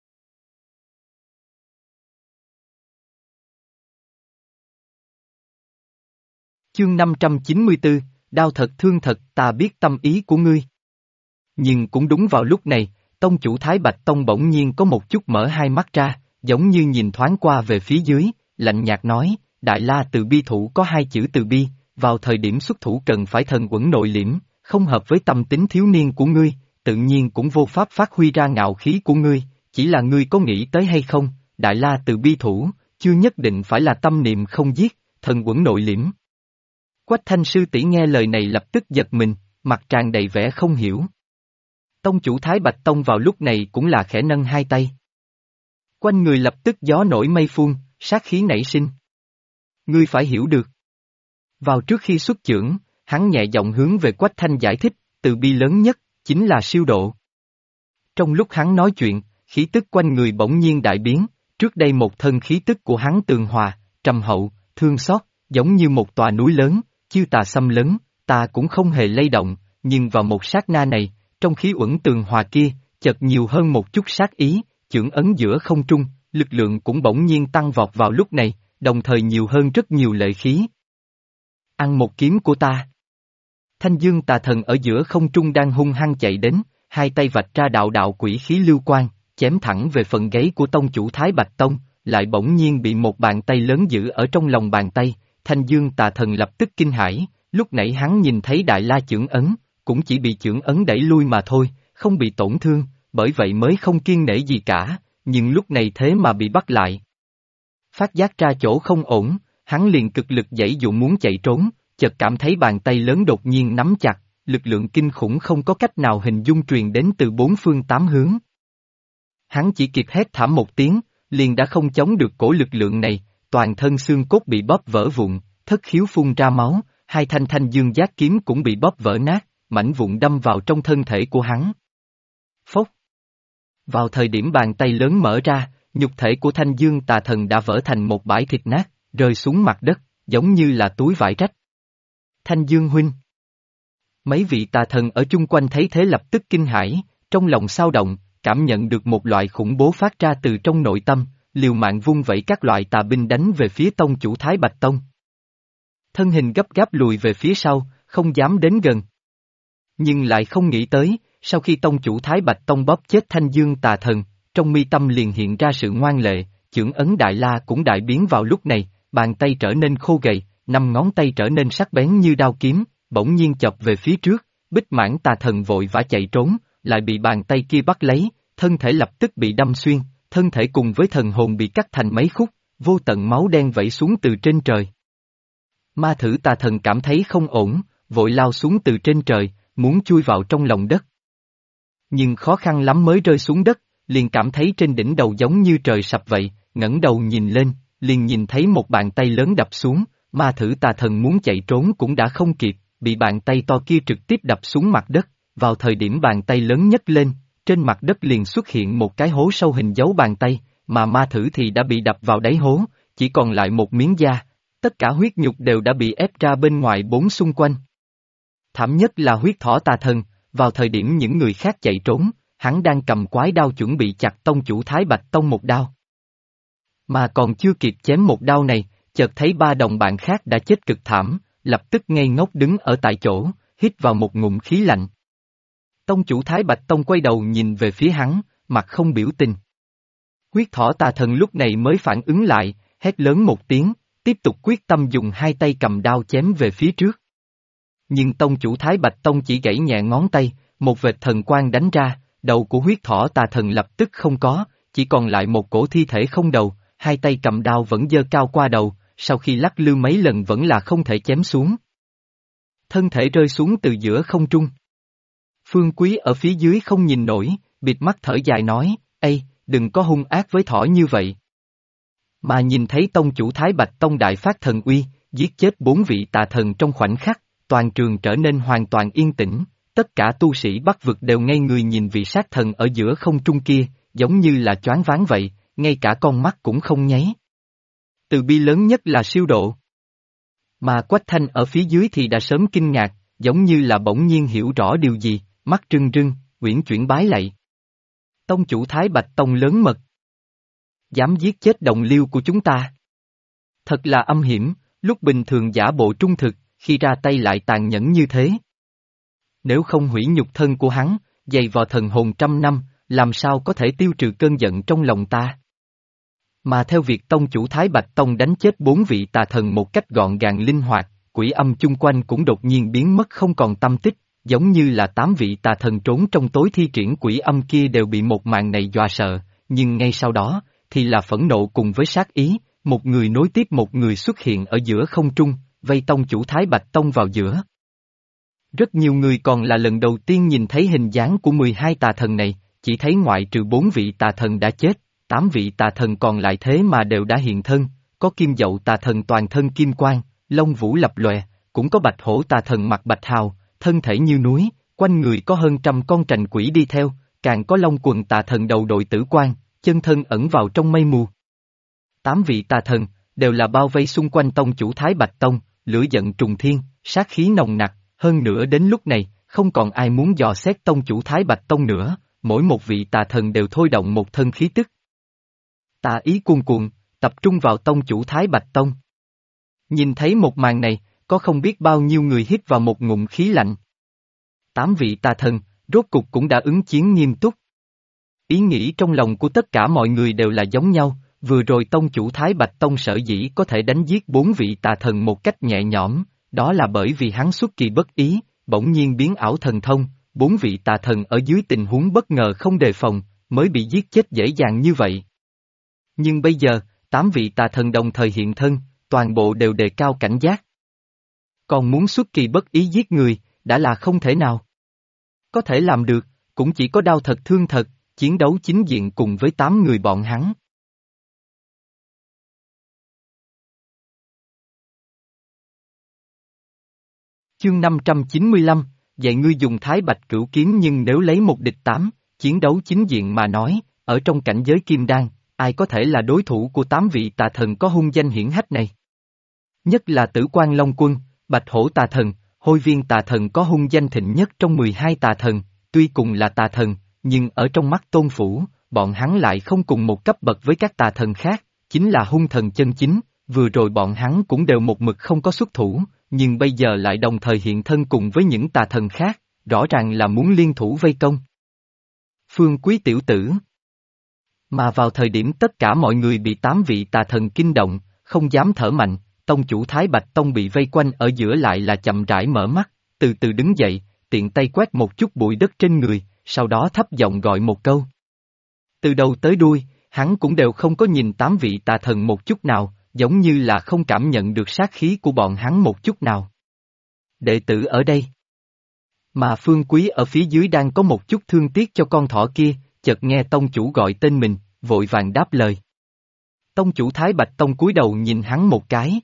Chương 594, đau thật thương thật, ta biết tâm ý của ngươi. Nhưng cũng đúng vào lúc này, tông chủ Thái Bạch Tông bỗng nhiên có một chút mở hai mắt ra, giống như nhìn thoáng qua về phía dưới, lạnh nhạt nói, Đại La Từ Bi Thủ có hai chữ từ bi, vào thời điểm xuất thủ cần phải thần uẩn nội liễm, không hợp với tâm tính thiếu niên của ngươi, tự nhiên cũng vô pháp phát huy ra ngạo khí của ngươi, chỉ là ngươi có nghĩ tới hay không, Đại La Từ Bi Thủ, chưa nhất định phải là tâm niệm không giết, thần uẩn nội liễm. Quách Thanh sư tỷ nghe lời này lập tức giật mình, mặt tràn đầy vẻ không hiểu. Tông chủ Thái Bạch Tông vào lúc này cũng là khẽ nâng hai tay. Quanh người lập tức gió nổi mây phun, sát khí nảy sinh. Ngươi phải hiểu được. Vào trước khi xuất chưởng, hắn nhẹ giọng hướng về Quách Thanh giải thích, từ bi lớn nhất, chính là siêu độ. Trong lúc hắn nói chuyện, khí tức quanh người bỗng nhiên đại biến, trước đây một thân khí tức của hắn tường hòa, trầm hậu, thương xót, giống như một tòa núi lớn, chiêu tà xâm lấn, ta cũng không hề lay động, nhưng vào một sát na này, trong khí uẩn tường hòa kia, chợt nhiều hơn một chút sát ý, chưởng ấn giữa không trung, lực lượng cũng bỗng nhiên tăng vọt vào lúc này, đồng thời nhiều hơn rất nhiều lợi khí. Ăn một kiếm của ta. Thanh Dương tà thần ở giữa không trung đang hung hăng chạy đến, hai tay vạch ra đạo đạo quỷ khí lưu quang, chém thẳng về phần gáy của tông chủ Thái Bạch Tông, lại bỗng nhiên bị một bàn tay lớn giữ ở trong lòng bàn tay, Thanh Dương tà thần lập tức kinh hãi, lúc nãy hắn nhìn thấy Đại La chưởng ấn, cũng chỉ bị chưởng ấn đẩy lui mà thôi, không bị tổn thương, bởi vậy mới không kiêng nể gì cả, nhưng lúc này thế mà bị bắt lại. Phát giác ra chỗ không ổn, hắn liền cực lực giãy dụ muốn chạy trốn, chợt cảm thấy bàn tay lớn đột nhiên nắm chặt, lực lượng kinh khủng không có cách nào hình dung truyền đến từ bốn phương tám hướng. Hắn chỉ kịp hét thảm một tiếng, liền đã không chống được cổ lực lượng này, toàn thân xương cốt bị bóp vỡ vụn, thất khiếu phun ra máu, hai thanh thanh dương giác kiếm cũng bị bóp vỡ nát, mảnh vụn đâm vào trong thân thể của hắn. Phốc! Vào thời điểm bàn tay lớn mở ra, nhục thể của Thanh Dương tà thần đã vỡ thành một bãi thịt nát, rơi xuống mặt đất, giống như là túi vải rách. Thanh Dương huynh! Mấy vị tà thần ở chung quanh thấy thế lập tức kinh hãi, trong lòng xao động, cảm nhận được một loại khủng bố phát ra từ trong nội tâm, liều mạng vung vẩy các loại tà binh đánh về phía tông chủ Thái Bạch Tông. Thân hình gấp gáp lùi về phía sau, không dám đến gần. Nhưng lại không nghĩ tới, sau khi tông chủ Thái Bạch Tông bóp chết Thanh Dương tà thần, trong mi tâm liền hiện ra sự ngoan lệ, chưởng ấn Đại La cũng đại biến vào lúc này, bàn tay trở nên khô gầy, năm ngón tay trở nên sắc bén như đao kiếm, bỗng nhiên chọc về phía trước, Bích Mãn tà thần vội vã chạy trốn, lại bị bàn tay kia bắt lấy, thân thể lập tức bị đâm xuyên, thân thể cùng với thần hồn bị cắt thành mấy khúc, vô tận máu đen vẩy xuống từ trên trời. Ma thử tà thần cảm thấy không ổn, vội lao xuống từ trên trời, muốn chui vào trong lòng đất. Nhưng khó khăn lắm mới rơi xuống đất, liền cảm thấy trên đỉnh đầu giống như trời sập vậy, ngẩng đầu nhìn lên, liền nhìn thấy một bàn tay lớn đập xuống, ma thử tà thần muốn chạy trốn cũng đã không kịp, bị bàn tay to kia trực tiếp đập xuống mặt đất, vào thời điểm bàn tay lớn nhấc lên, trên mặt đất liền xuất hiện một cái hố sâu hình dấu bàn tay, mà ma thử thì đã bị đập vào đáy hố, chỉ còn lại một miếng da, tất cả huyết nhục đều đã bị ép ra bên ngoài bốn xung quanh. Thảm nhất là huyết thỏ tà thần, vào thời điểm những người khác chạy trốn, hắn đang cầm quái đao chuẩn bị chặt tông chủ Thái Bạch Tông một đao. Mà còn chưa kịp chém một đao này, chợt thấy ba đồng bạn khác đã chết cực thảm, lập tức ngây ngốc đứng ở tại chỗ, hít vào một ngụm khí lạnh. Tông chủ Thái Bạch Tông quay đầu nhìn về phía hắn, mặt không biểu tình. Huyết thỏ tà thần lúc này mới phản ứng lại, hét lớn một tiếng, tiếp tục quyết tâm dùng hai tay cầm đao chém về phía trước. Nhưng tông chủ Thái Bạch Tông chỉ gãy nhẹ ngón tay, một vệt thần quang đánh ra, đầu của huyết thỏ tà thần lập tức không có, chỉ còn lại một cổ thi thể không đầu, hai tay cầm đao vẫn giơ cao qua đầu, sau khi lắc lư mấy lần vẫn là không thể chém xuống. Thân thể rơi xuống từ giữa không trung. Phương Quý ở phía dưới không nhìn nổi, bịt mắt thở dài nói, ây, đừng có hung ác với thỏ như vậy. Mà nhìn thấy tông chủ Thái Bạch Tông đại phát thần uy, giết chết 4 vị tà thần trong khoảnh khắc, toàn trường trở nên hoàn toàn yên tĩnh, tất cả tu sĩ Bắc vực đều ngây người nhìn vị sát thần ở giữa không trung kia, giống như là choáng váng vậy, ngay cả con mắt cũng không nháy. Từ bi lớn nhất là siêu độ. Mà Quách Thanh ở phía dưới thì đã sớm kinh ngạc, giống như là bỗng nhiên hiểu rõ điều gì, mắt trưng trưng, uyển chuyển bái lạy. Tông chủ Thái Bạch Tông lớn mật. Dám giết chết đồng liêu của chúng ta. Thật là âm hiểm, lúc bình thường giả bộ trung thực, khi ra tay lại tàn nhẫn như thế. Nếu không hủy nhục thân của hắn, dày vò thần hồn 100 năm, làm sao có thể tiêu trừ cơn giận trong lòng ta. Mà theo việc tông chủ Thái Bạch Tông đánh chết 4 vị tà thần một cách gọn gàng linh hoạt, quỷ âm chung quanh cũng đột nhiên biến mất không còn tâm tích, giống như là 8 vị tà thần trốn trong tối thi triển quỷ âm kia đều bị một màn này dọa sợ, nhưng ngay sau đó, thì là phẫn nộ cùng với sát ý, một người nối tiếp một người xuất hiện ở giữa không trung, vây tông chủ Thái Bạch Tông vào giữa. Rất nhiều người còn là lần đầu tiên nhìn thấy hình dáng của 12 tà thần này, chỉ thấy ngoại trừ 4 vị tà thần đã chết, 8 vị tà thần còn lại thế mà đều đã hiện thân, có kim dậu tà thần toàn thân kim quang, lông vũ lập lòe, cũng có bạch hổ tà thần mặt bạch hào, thân thể như núi, quanh người có hơn 100 con trành quỷ đi theo, càng có long quần tà thần đầu đội tử quan, chân thân ẩn vào trong mây mù. 8 vị tà thần, đều là bao vây xung quanh tông chủ Thái Bạch Tông, lửa giận trùng thiên, sát khí nồng nặc, hơn nữa đến lúc này, không còn ai muốn dò xét tông chủ Thái Bạch Tông nữa, mỗi một vị tà thần đều thôi động một thân khí tức. Tà ý cuồn cuộn, tập trung vào tông chủ Thái Bạch Tông. Nhìn thấy một màn này, có không biết bao nhiêu người hít vào một ngụm khí lạnh. 8 vị tà thần, rốt cục cũng đã ứng chiến nghiêm túc. Ý nghĩ trong lòng của tất cả mọi người đều là giống nhau, vừa rồi tông chủ Thái Bạch Tông sở dĩ có thể đánh giết 4 vị tà thần một cách nhẹ nhõm, đó là bởi vì hắn xuất kỳ bất ý, bỗng nhiên biến ảo thần thông, 4 vị tà thần ở dưới tình huống bất ngờ không đề phòng, mới bị giết chết dễ dàng như vậy. Nhưng bây giờ, 8 vị tà thần đồng thời hiện thân, toàn bộ đều đề cao cảnh giác. Còn muốn xuất kỳ bất ý giết người, đã là không thể nào. Có thể làm được, cũng chỉ có đao thật thương thật, chiến đấu chính diện cùng với 8 người bọn hắn. Chương 595, dạy ngươi dùng Thái Bạch Cửu Kiếm, nhưng nếu lấy một địch 8, chiến đấu chính diện mà nói, ở trong cảnh giới kim đan, ai có thể là đối thủ của 8 vị tà thần có hung danh hiển hách này? Nhất là Tử Quan Long Quân, Bạch Hổ tà thần, Hôi Viên tà thần có hung danh thịnh nhất trong 12 tà thần, tuy cùng là tà thần, nhưng ở trong mắt Tôn Phủ, bọn hắn lại không cùng một cấp bậc với các tà thần khác, chính là hung thần chân chính, vừa rồi bọn hắn cũng đều một mực không có xuất thủ, nhưng bây giờ lại đồng thời hiện thân cùng với những tà thần khác, rõ ràng là muốn liên thủ vây công. Phương Quý tiểu tử. Mà vào thời điểm tất cả mọi người bị 8 vị tà thần kinh động, không dám thở mạnh, tông chủ Thái Bạch Tông bị vây quanh ở giữa lại là chậm rãi mở mắt, từ từ đứng dậy, tiện tay quét một chút bụi đất trên người, sau đó thấp giọng gọi một câu. Từ đầu tới đuôi, hắn cũng đều không có nhìn 8 vị tà thần một chút nào, giống như là không cảm nhận được sát khí của bọn hắn một chút nào. Đệ tử ở đây. Mà Phương Quý ở phía dưới đang có một chút thương tiếc cho con thỏ kia, chợt nghe tông chủ gọi tên mình, vội vàng đáp lời. Tông chủ Thái Bạch Tông cúi đầu nhìn hắn một cái.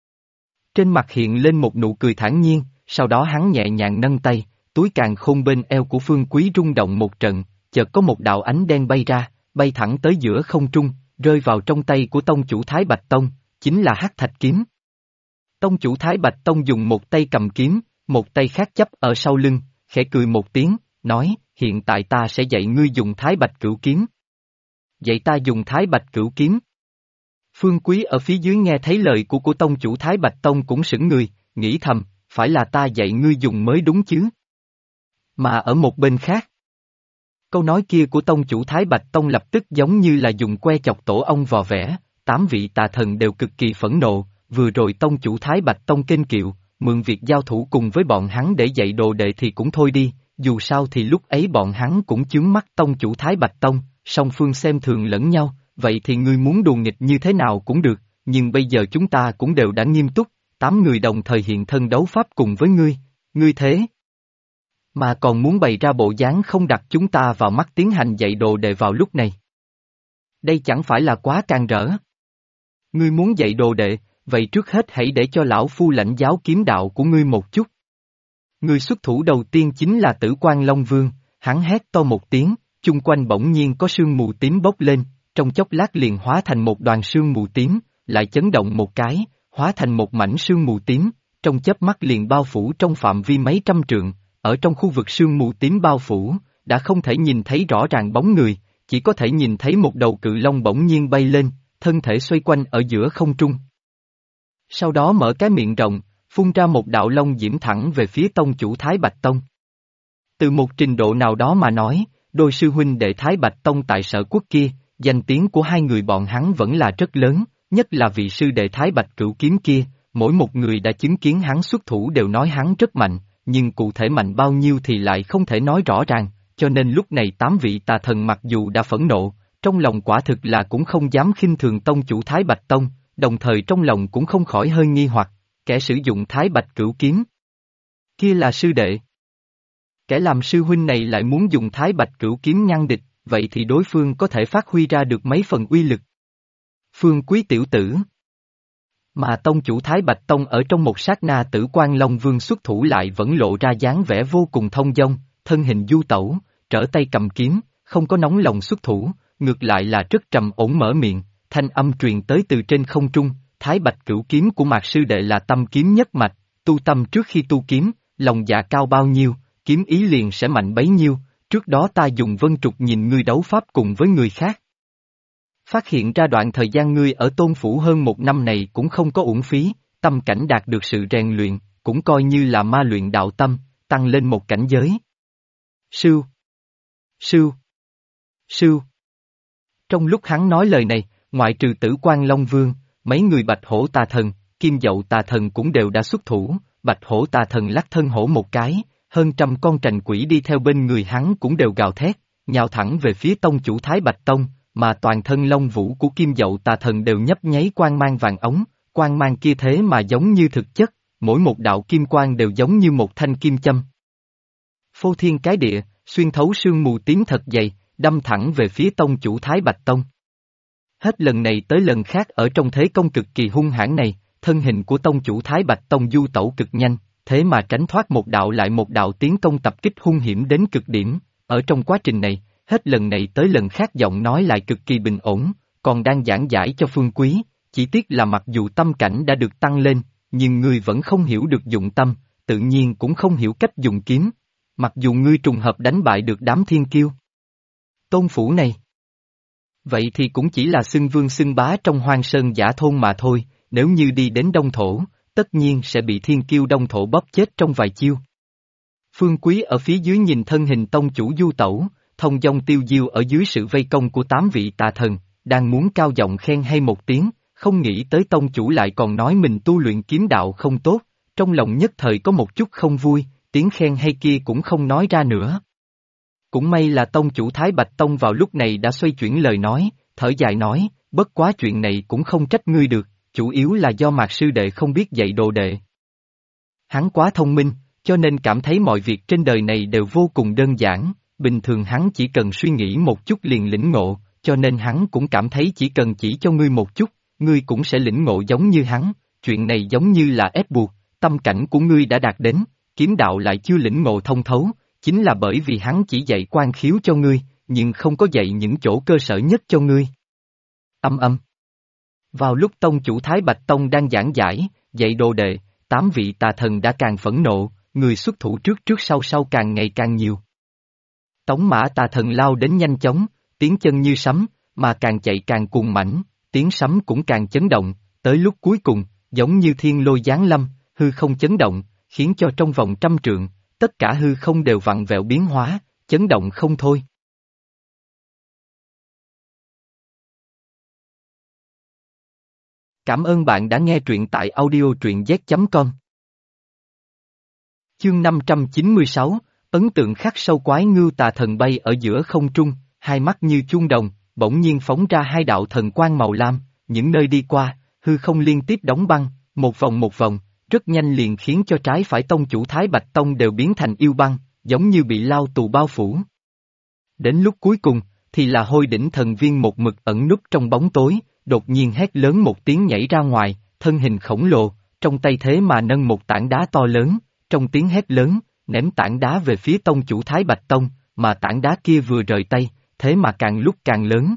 Trên mặt hiện lên một nụ cười thản nhiên, sau đó hắn nhẹ nhàng nâng tay, túi càn khôn bên eo của Phương Quý rung động một trận, chợt có một đạo ánh đen bay ra, bay thẳng tới giữa không trung, rơi vào trong tay của tông chủ Thái Bạch Tông, chính là Hắc Thạch Kiếm. Tông chủ Thái Bạch Tông dùng một tay cầm kiếm, một tay khác chấp ở sau lưng, khẽ cười một tiếng, nói, hiện tại ta sẽ dạy ngươi dùng Thái Bạch Cửu Kiếm. Dạy ta dùng Thái Bạch Cửu Kiếm. Phương Quý ở phía dưới nghe thấy lời của tông chủ Thái Bạch Tông cũng sững người, nghĩ thầm, phải là ta dạy ngươi dùng mới đúng chứ. Mà ở một bên khác, câu nói kia của tông chủ Thái Bạch Tông lập tức giống như là dùng que chọc tổ ong vò vẽ, 8 vị tà thần đều cực kỳ phẫn nộ, vừa rồi tông chủ Thái Bạch Tông kênh kiệu, mượn việc giao thủ cùng với bọn hắn để dạy đồ đệ thì cũng thôi đi, dù sao thì lúc ấy bọn hắn cũng chướng mắt tông chủ Thái Bạch Tông, song phương xem thường lẫn nhau, vậy thì ngươi muốn đùa nghịch như thế nào cũng được, nhưng bây giờ chúng ta cũng đều đã nghiêm túc, 8 người đồng thời hiện thân đấu pháp cùng với ngươi thế. Mà còn muốn bày ra bộ dáng không đặt chúng ta vào mắt tiến hành dạy đồ đệ vào lúc này. Đây chẳng phải là quá can rỡ. Ngươi muốn dạy đồ đệ, vậy trước hết hãy để cho lão phu lãnh giáo kiếm đạo của ngươi một chút. Ngươi xuất thủ đầu tiên chính là Tử Quan Long Vương, hắn hét to một tiếng, chung quanh bỗng nhiên có sương mù tím bốc lên, trong chốc lát liền hóa thành một đoàn sương mù tím, lại chấn động một cái, hóa thành một mảnh sương mù tím, trong chớp mắt liền bao phủ trong phạm vi mấy trăm trượng, ở trong khu vực sương mù tím bao phủ, đã không thể nhìn thấy rõ ràng bóng người, chỉ có thể nhìn thấy một đầu cự long bỗng nhiên bay lên, thân thể xoay quanh ở giữa không trung. Sau đó mở cái miệng rộng, phun ra một đạo long diễm thẳng về phía tông chủ Thái Bạch Tông. Từ một trình độ nào đó mà nói, đôi sư huynh đệ Thái Bạch Tông tại Sở Quốc kia, danh tiếng của hai người bọn hắn vẫn là rất lớn, nhất là vị sư đệ Thái Bạch Cửu Kiếm kia, mỗi một người đã chứng kiến hắn xuất thủ đều nói hắn rất mạnh, nhưng cụ thể mạnh bao nhiêu thì lại không thể nói rõ ràng, cho nên lúc này 8 vị tà thần mặc dù đã phẫn nộ, trong lòng quả thực là cũng không dám khinh thường tông chủ Thái Bạch Tông, đồng thời trong lòng cũng không khỏi hơi nghi hoặc, kẻ sử dụng Thái Bạch Cửu Kiếm kia là sư đệ. Kẻ làm sư huynh này lại muốn dùng Thái Bạch Cửu Kiếm ngăn địch, vậy thì đối phương có thể phát huy ra được mấy phần uy lực. Phương Quý tiểu tử. Mà tông chủ Thái Bạch Tông ở trong một sát na Tử Quan Long Vương xuất thủ lại vẫn lộ ra dáng vẻ vô cùng thông dong, thân hình du tẩu, trở tay cầm kiếm, không có nóng lòng xuất thủ, ngược lại là rất trầm ổn mở miệng, thanh âm truyền tới từ trên không trung, Thái Bạch Cửu Kiếm của Mạc sư đệ là tâm kiếm nhất mạch, tu tâm trước khi tu kiếm, lòng dạ cao bao nhiêu, kiếm ý liền sẽ mạnh bấy nhiêu, trước đó ta dùng vân trục nhìn ngươi đấu pháp cùng với người khác. Phát hiện ra đoạn thời gian ngươi ở Tôn Phủ hơn 1 năm này cũng không có uổng phí, tâm cảnh đạt được sự rèn luyện, cũng coi như là ma luyện đạo tâm, tăng lên một cảnh giới. Sưu, sưu, sưu. Trong lúc hắn nói lời này, ngoại trừ Tử Quan Long Vương, mấy người Bạch Hổ Tà Thần, Kim Dậu Tà Thần cũng đều đã xuất thủ, Bạch Hổ Tà Thần lắc thân hổ một cái, hơn trăm con trành quỷ đi theo bên người hắn cũng đều gào thét, nhào thẳng về phía tông chủ Thái Bạch Tông, mà toàn thân lông vũ của Kim Dậu Tà Thần đều nhấp nháy quang mang vàng ống, quang mang kia thế mà giống như thực chất, mỗi một đạo kim quang đều giống như một thanh kim châm. Phô thiên cái địa, xuyên thấu sương mù tím thật dày, đâm thẳng về phía tông chủ Thái Bạch Tông. Hết lần này tới lần khác ở trong thế công cực kỳ hung hãn này, thân hình của tông chủ Thái Bạch Tông du tẩu cực nhanh, thế mà tránh thoát một đạo lại một đạo tiến công tập kích hung hiểm đến cực điểm, ở trong quá trình này, hết lần này tới lần khác giọng nói lại cực kỳ bình ổn, còn đang giảng giải cho Phương Quý, chỉ tiếc là mặc dù tâm cảnh đã được tăng lên, nhưng ngươi vẫn không hiểu được dụng tâm, tự nhiên cũng không hiểu cách dùng kiếm, mặc dù ngươi trùng hợp đánh bại được đám thiên kiêu. Tôn Phủ này. Vậy thì cũng chỉ là xưng vương xưng bá trong Hoang Sơn Giả Thôn mà thôi, nếu như đi đến Đông Thổ, tất nhiên sẽ bị thiên kiêu Đông Thổ bóp chết trong vài chiêu. Phương Quý ở phía dưới nhìn thân hình tông chủ du tẩu, thông dong tiêu diêu ở dưới sự vây công của 8 vị tà thần, đang muốn cao giọng khen hay một tiếng, không nghĩ tới tông chủ lại còn nói mình tu luyện kiếm đạo không tốt, trong lòng nhất thời có một chút không vui, tiếng khen hay kia cũng không nói ra nữa. Cũng may là tông chủ Thái Bạch Tông vào lúc này đã xoay chuyển lời nói, thở dài nói, bất quá chuyện này cũng không trách ngươi được, chủ yếu là do Mạc sư đệ không biết dạy đồ đệ. Hắn quá thông minh, cho nên cảm thấy mọi việc trên đời này đều vô cùng đơn giản, bình thường hắn chỉ cần suy nghĩ một chút liền lĩnh ngộ, cho nên hắn cũng cảm thấy chỉ cần chỉ cho ngươi một chút, ngươi cũng sẽ lĩnh ngộ giống như hắn, chuyện này giống như là ép buộc, tâm cảnh của ngươi đã đạt đến, kiếm đạo lại chưa lĩnh ngộ thông thấu, chính là bởi vì hắn chỉ dạy quan khiếu cho ngươi, nhưng không có dạy những chỗ cơ sở nhất cho ngươi. Âm âm. Vào lúc tông chủ Thái Bạch Tông đang giảng giải, dạy đồ đệ, 8 vị tà thần đã càng phẫn nộ, người xuất thủ trước trước sau sau càng ngày càng nhiều. Tống mã tà thần lao đến nhanh chóng, tiếng chân như sấm, mà càng chạy càng cuồng mãnh, tiếng sấm cũng càng chấn động, tới lúc cuối cùng, giống như thiên lôi giáng lâm, hư không chấn động, khiến cho trong vòng 100 trượng, tất cả hư không đều vặn vẹo biến hóa, chấn động không thôi. Cảm ơn bạn đã nghe truyện tại audio truyện z.com. Chương 596, ấn tượng khắc sâu quái ngưu tà thần bay ở giữa không trung, hai mắt như chuông đồng, bỗng nhiên phóng ra hai đạo thần quang màu lam, những nơi đi qua, hư không liên tiếp đóng băng, một vòng, rất nhanh liền khiến cho trái phải tông chủ Thái Bạch Tông đều biến thành yêu băng, giống như bị lao tù bao phủ. Đến lúc cuối cùng, thì là Hôi Đỉnh Thần Viên một mực ẩn núp trong bóng tối, đột nhiên hét lớn một tiếng nhảy ra ngoài, thân hình khổng lồ, trong tay thế mà nâng một tảng đá to lớn, trong tiếng hét lớn, ném tảng đá về phía tông chủ Thái Bạch Tông, mà tảng đá kia vừa rời tay, thế mà càng lúc càng lớn.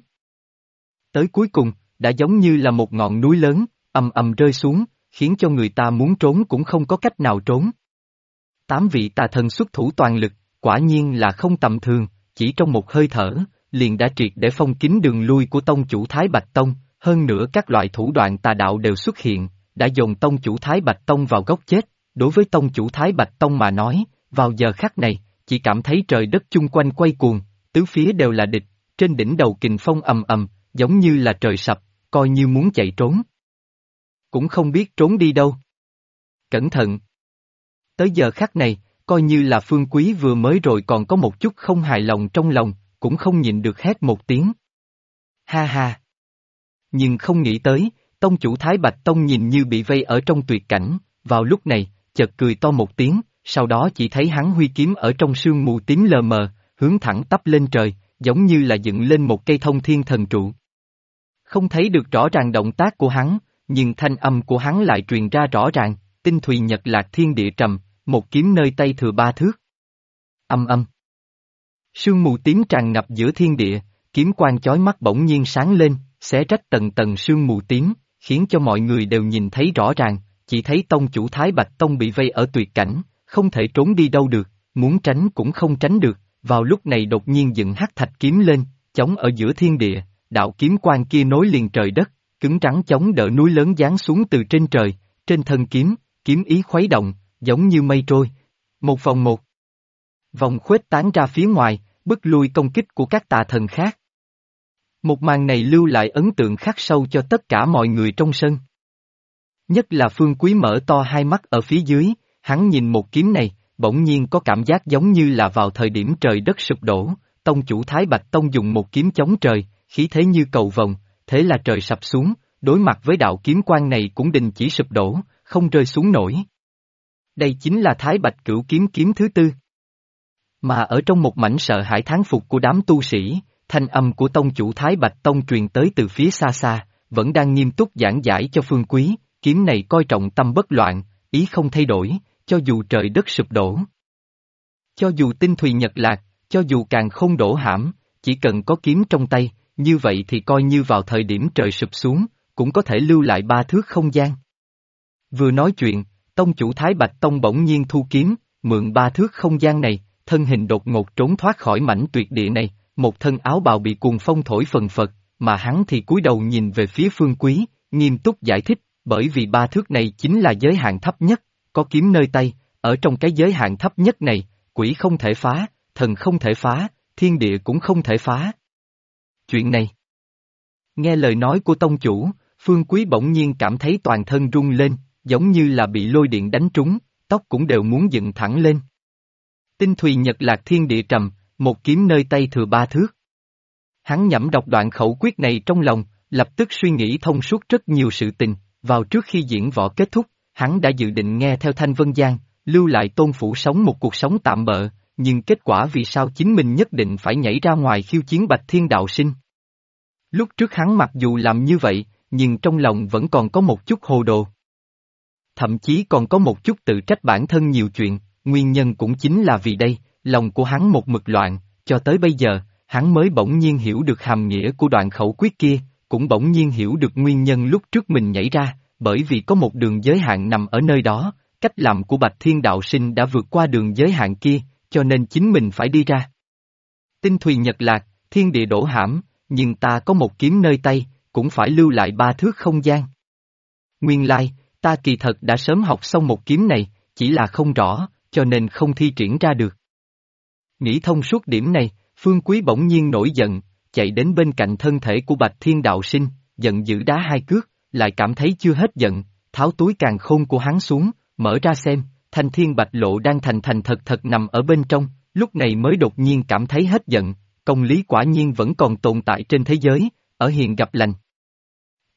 Tới cuối cùng, đã giống như là một ngọn núi lớn, ầm ầm rơi xuống, khiến cho người ta muốn trốn cũng không có cách nào trốn. 8 vị tà thần xuất thủ toàn lực, quả nhiên là không tầm thường, chỉ trong một hơi thở, liền đã triệt để phong kín đường lui của tông chủ Thái Bạch Tông, hơn nữa các loại thủ đoạn tà đạo đều xuất hiện, đã dồn tông chủ Thái Bạch Tông vào góc chết. Đối với tông chủ Thái Bạch Tông mà nói, vào giờ khắc này, chỉ cảm thấy trời đất chung quanh quay cuồng, tứ phía đều là địch, trên đỉnh đầu kình phong ầm ầm, giống như là trời sập, coi như muốn chạy trốn. Cũng không biết trốn đi đâu. Cẩn thận! Tới giờ khắc này, coi như là Phương Quý vừa mới rồi còn có một chút không hài lòng trong lòng, cũng không nhịn được hét một tiếng. Ha ha! Nhưng không nghĩ tới, tông chủ Thái Bạch Tông nhìn như bị vây ở trong tuyệt cảnh, vào lúc này, chợt cười to một tiếng, sau đó chỉ thấy hắn huy kiếm ở trong sương mù tím lờ mờ, hướng thẳng tắp lên trời, giống như là dựng lên một cây thông thiên thần trụ. Không thấy được rõ ràng động tác của hắn, nhưng thanh âm của hắn lại truyền ra rõ ràng, tinh thùy nhật lạc thiên địa trầm, một kiếm nơi tay thừa 3 thước. Âm âm. Sương mù tím tràn ngập giữa thiên địa, kiếm quang chói mắt bỗng nhiên sáng lên, xé rách tầng tầng sương mù tím, khiến cho mọi người đều nhìn thấy rõ ràng, chỉ thấy tông chủ Thái Bạch Tông bị vây ở tuyệt cảnh, không thể trốn đi đâu được, muốn tránh cũng không tránh được, vào lúc này đột nhiên dựng hắc thạch kiếm lên, chống ở giữa thiên địa, đạo kiếm quang kia nối liền trời đất, cứng rắn chống đỡ núi lớn giáng xuống từ trên trời, trên thân kiếm, kiếm ý khuấy động, giống như mây trôi. Một vòng khuếch tán ra phía ngoài, bức lui công kích của các tà thần khác. Một màn này lưu lại ấn tượng khắc sâu cho tất cả mọi người trong sân. Nhất là Phương Quý mở to hai mắt ở phía dưới, hắn nhìn một kiếm này, bỗng nhiên có cảm giác giống như là vào thời điểm trời đất sụp đổ, tông chủ Thái Bạch Tông dùng một kiếm chống trời, khí thế như cầu vồng, thế là trời sập xuống, đối mặt với đạo kiếm quang này cũng đình chỉ sụp đổ, không rơi xuống nổi. Đây chính là Thái Bạch Cửu kiếm kiếm thứ 4. Mà ở trong một mảnh sợ hãi thán phục của đám tu sĩ, thanh âm của tông chủ Thái Bạch Tông truyền tới từ phía xa xa, vẫn đang nghiêm túc giảng giải cho Phương Quý, kiếm này coi trọng tâm bất loạn, ý không thay đổi, cho dù trời đất sụp đổ. Cho dù tinh thùy nhật lạc, cho dù càng không đổ hãm, chỉ cần có kiếm trong tay, như vậy thì coi như vào thời điểm trời sụp xuống, cũng có thể lưu lại 3 thước không gian. Vừa nói chuyện, tông chủ Thái Bạch Tông bỗng nhiên thu kiếm, mượn 3 thước không gian này, thân hình đột ngột trốn thoát khỏi mảnh tuyệt địa này, một thân áo bào bị cuồng phong thổi phần phật, mà hắn thì cúi đầu nhìn về phía Phương Quý, nghiêm túc giải thích, bởi vì 3 thước này chính là giới hạn thấp nhất, có kiếm nơi tay, ở trong cái giới hạn thấp nhất này, quỷ không thể phá, thần không thể phá, thiên địa cũng không thể phá. Chuyện này. Nghe lời nói của tông chủ, Phương Quý bỗng nhiên cảm thấy toàn thân rung lên, giống như là bị lôi điện đánh trúng, tóc cũng đều muốn dựng thẳng lên. Tinh thùy nhật lạc thiên địa trầm, một kiếm nơi tay thừa 3 thước. Hắn nhẩm đọc đoạn khẩu quyết này trong lòng, lập tức suy nghĩ thông suốt rất nhiều sự tình, vào trước khi diễn võ kết thúc, hắn đã dự định nghe theo Thanh Vân Giang, lưu lại Tôn Phủ sống một cuộc sống tạm bợ, nhưng kết quả vì sao chính mình nhất định phải nhảy ra ngoài khiêu chiến Bạch Thiên Đạo Sinh. Lúc trước hắn mặc dù làm như vậy, nhưng trong lòng vẫn còn có một chút hồ đồ. Thậm chí còn có một chút tự trách bản thân nhiều chuyện, nguyên nhân cũng chính là vì đây, lòng của hắn một mực loạn, cho tới bây giờ, hắn mới bỗng nhiên hiểu được hàm nghĩa của đoạn khẩu quyết kia, cũng bỗng nhiên hiểu được nguyên nhân lúc trước mình nhảy ra, bởi vì có một đường giới hạn nằm ở nơi đó, cách làm của Bạch Thiên Đạo Sinh đã vượt qua đường giới hạn kia, cho nên chính mình phải đi ra. Tinh thùy nhật lạc, thiên địa đổ hãm, nhưng ta có một kiếm nơi tay, cũng phải lưu lại 3 thước không gian. Nguyên lai, ta kỳ thật đã sớm học xong một kiếm này, chỉ là không rõ, cho nên không thi triển ra được. Nghĩ thông suốt điểm này, Phương Quý bỗng nhiên nổi giận, chạy đến bên cạnh thân thể của Bạch Thiên Đạo Sinh, giận dữ đá 2 cước, lại cảm thấy chưa hết giận, tháo túi càn khôn của hắn xuống, mở ra xem, Thanh Thiên Bạch Lộ đang thành thật nằm ở bên trong, lúc này mới đột nhiên cảm thấy hết giận, công lý quả nhiên vẫn còn tồn tại trên thế giới, ở hiền gặp lành.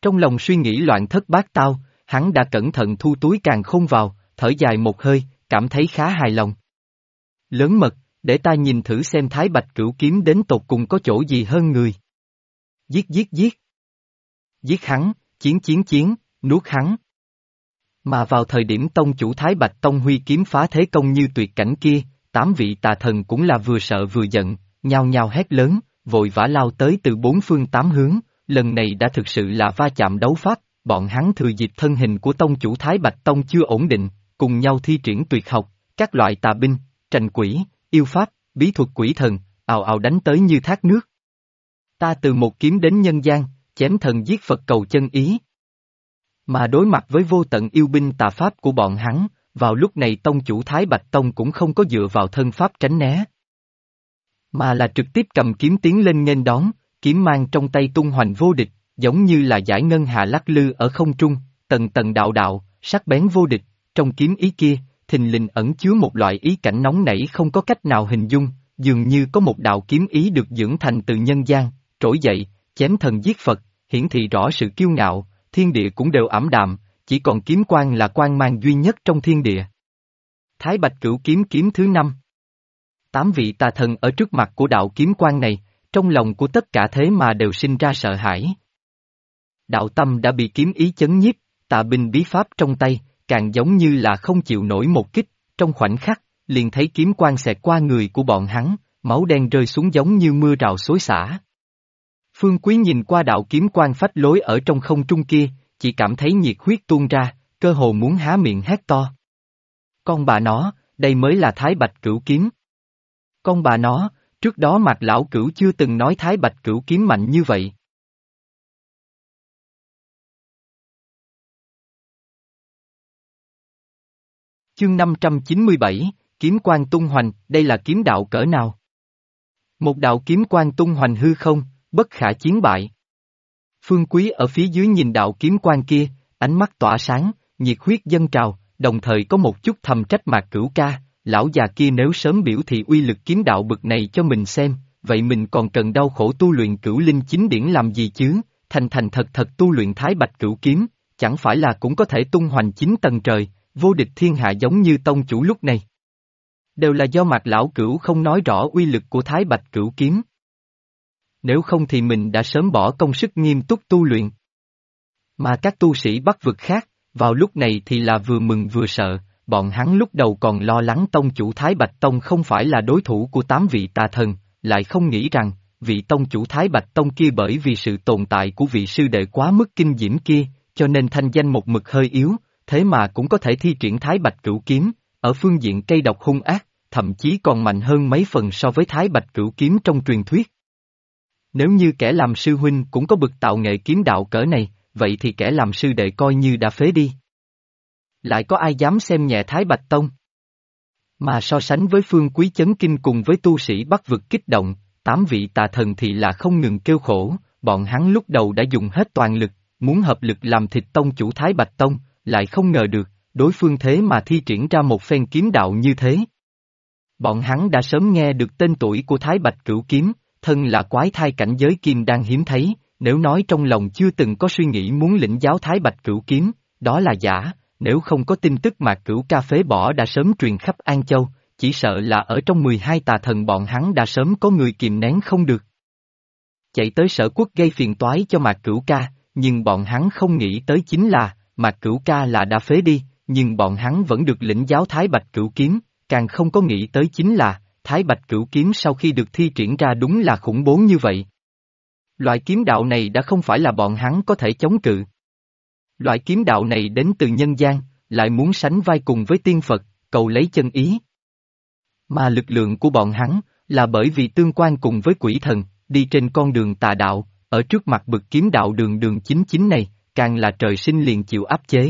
Trong lòng suy nghĩ loạn thất bát tao, hắn đã cẩn thận thu túi càn khôn vào, thở dài một hơi, cảm thấy khá hài lòng. Lớn mật, để ta nhìn thử xem Thái Bạch Cửu Kiếm đến tột cùng có chỗ gì hơn người. Giết giết giết. Giết hắn, chiến, nuốt hắn. Mà vào thời điểm tông chủ Thái Bạch Tông huy kiếm phá thế công như tuyệt cảnh kia, 8 vị tà thần cũng là vừa sợ vừa giận, nhao nhao hét lớn, vội vã lao tới từ 4 phương 8 hướng, lần này đã thực sự là va chạm đấu pháp, bọn hắn thừa dịp thân hình của tông chủ Thái Bạch Tông chưa ổn định, cùng nhau thi triển tuyệt học, các loại tà binh, tranh quỷ, yêu pháp, bí thuật quỷ thần, ào ào đánh tới như thác nước. Ta từ một kiếm đến nhân gian, chém thần giết Phật cầu chân ý. Mà đối mặt với vô tận yêu binh tà pháp của bọn hắn, vào lúc này tông chủ Thái Bạch Tông cũng không có dựa vào thân pháp tránh né. Mà là trực tiếp cầm kiếm tiến lên nghênh đón, kiếm mang trong tay tung hoành vô địch, giống như là giải ngân hạ lắc lư ở không trung, tầng tầng đạo đạo, sắc bén vô địch, trong kiếm ý kia, thình lình ẩn chứa một loại ý cảnh nóng nảy không có cách nào hình dung, dường như có một đạo kiếm ý được dưỡng thành từ nhân gian, trỗi dậy, chém thần giết Phật, hiển thị rõ sự kiêu ngạo, thiên địa cũng đều ảm đạm, chỉ còn kiếm quang là quang mang duy nhất trong thiên địa. Thái Bạch Cửu Kiếm kiếm thứ 5. 8 vị tà thần ở trước mặt của đạo kiếm quang này, trong lòng của tất cả thế mà đều sinh ra sợ hãi. Đạo tâm đã bị kiếm ý chấn nhiếp, tà binh bí pháp trong tay, càng giống như là không chịu nổi một kích, trong khoảnh khắc, liền thấy kiếm quang xẹt qua người của bọn hắn, máu đen rơi xuống giống như mưa rào xối xả. Phương Quý nhìn qua đạo kiếm quang phách lối ở trong không trung kia, chỉ cảm thấy nhiệt huyết tuôn ra, cơ hồ muốn há miệng hét to. Con bà nó, đây mới là Thái Bạch Cửu Kiếm. Con bà nó, trước đó Mạc Lão Cửu chưa từng nói Thái Bạch Cửu Kiếm mạnh như vậy. Chương 597, Kiếm quang tung hoành, đây là kiếm đạo cỡ nào? Một đạo kiếm quang tung hoành hư không, bất khả chiến bại. Phương Quý ở phía dưới nhìn đạo kiếm quang kia, ánh mắt tỏa sáng, nhiệt huyết dâng trào, đồng thời có một chút thầm trách Mạc Cửu ca, lão già kia nếu sớm biểu thị uy lực kiếm đạo bực này cho mình xem, vậy mình còn cần đau khổ tu luyện Cửu Linh Chính Điển làm gì chứ, thành thật tu luyện Thái Bạch Cửu Kiếm, chẳng phải là cũng có thể tung hoành 9 tầng trời, vô địch thiên hạ giống như tông chủ lúc này. Đều là do Mạc Lão Cửu không nói rõ uy lực của Thái Bạch Cửu Kiếm. Nếu không thì mình đã sớm bỏ công sức nghiêm túc tu luyện. Mà các tu sĩ Bắc vực khác, vào lúc này thì là vừa mừng vừa sợ, bọn hắn lúc đầu còn lo lắng tông chủ Thái Bạch Tông không phải là đối thủ của 8 vị tà thần, lại không nghĩ rằng, vị tông chủ Thái Bạch Tông kia bởi vì sự tồn tại của vị sư đệ quá mức kinh diễm kia, cho nên thanh danh một mực hơi yếu, thế mà cũng có thể thi triển Thái Bạch Cửu Kiếm, ở phương diện cây độc hung ác, thậm chí còn mạnh hơn mấy phần so với Thái Bạch Cửu Kiếm trong truyền thuyết. Nếu như kẻ làm sư huynh cũng có bực tạo nghệ kiếm đạo cỡ này, vậy thì kẻ làm sư đệ coi như đã phế đi. Lại có ai dám xem nhẹ Thái Bạch Tông? Mà so sánh với Phương Quý chấn kinh cùng với tu sĩ Bắc vực kích động, 8 vị tà thần thì là không ngừng kêu khổ, bọn hắn lúc đầu đã dùng hết toàn lực, muốn hợp lực làm thịt tông chủ Thái Bạch Tông, lại không ngờ được, đối phương thế mà thi triển ra một phen kiếm đạo như thế. Bọn hắn đã sớm nghe được tên tuổi của Thái Bạch Cửu Kiếm, thân là quái thai cảnh giới kim đang hiếm thấy, nếu nói trong lòng chưa từng có suy nghĩ muốn lĩnh giáo Thái Bạch Cửu Kiếm, đó là giả, nếu không có tin tức Mạc Cửu ca phế bỏ đã sớm truyền khắp An Châu, chỉ sợ là ở trong 12 tà thần bọn hắn đã sớm có người kìm nén không được. Chạy tới Sở Quốc gây phiền toái cho Mạc Cửu ca, nhưng bọn hắn không nghĩ tới chính là, Mạc Cửu ca là đã phế đi, nhưng bọn hắn vẫn được lĩnh giáo Thái Bạch Cửu Kiếm, càng không có nghĩ tới chính là, Thái Bạch Cửu Kiếm sau khi được thi triển ra đúng là khủng bố như vậy. Loại kiếm đạo này đã không phải là bọn hắn có thể chống cự. Loại kiếm đạo này đến từ nhân gian, lại muốn sánh vai cùng với tiên Phật, cầu lấy chân ý. Mà lực lượng của bọn hắn, là bởi vì tương quan cùng với quỷ thần, đi trên con đường tà đạo, ở trước mặt bực kiếm đạo đường chính này, càng là trời sinh liền chịu áp chế.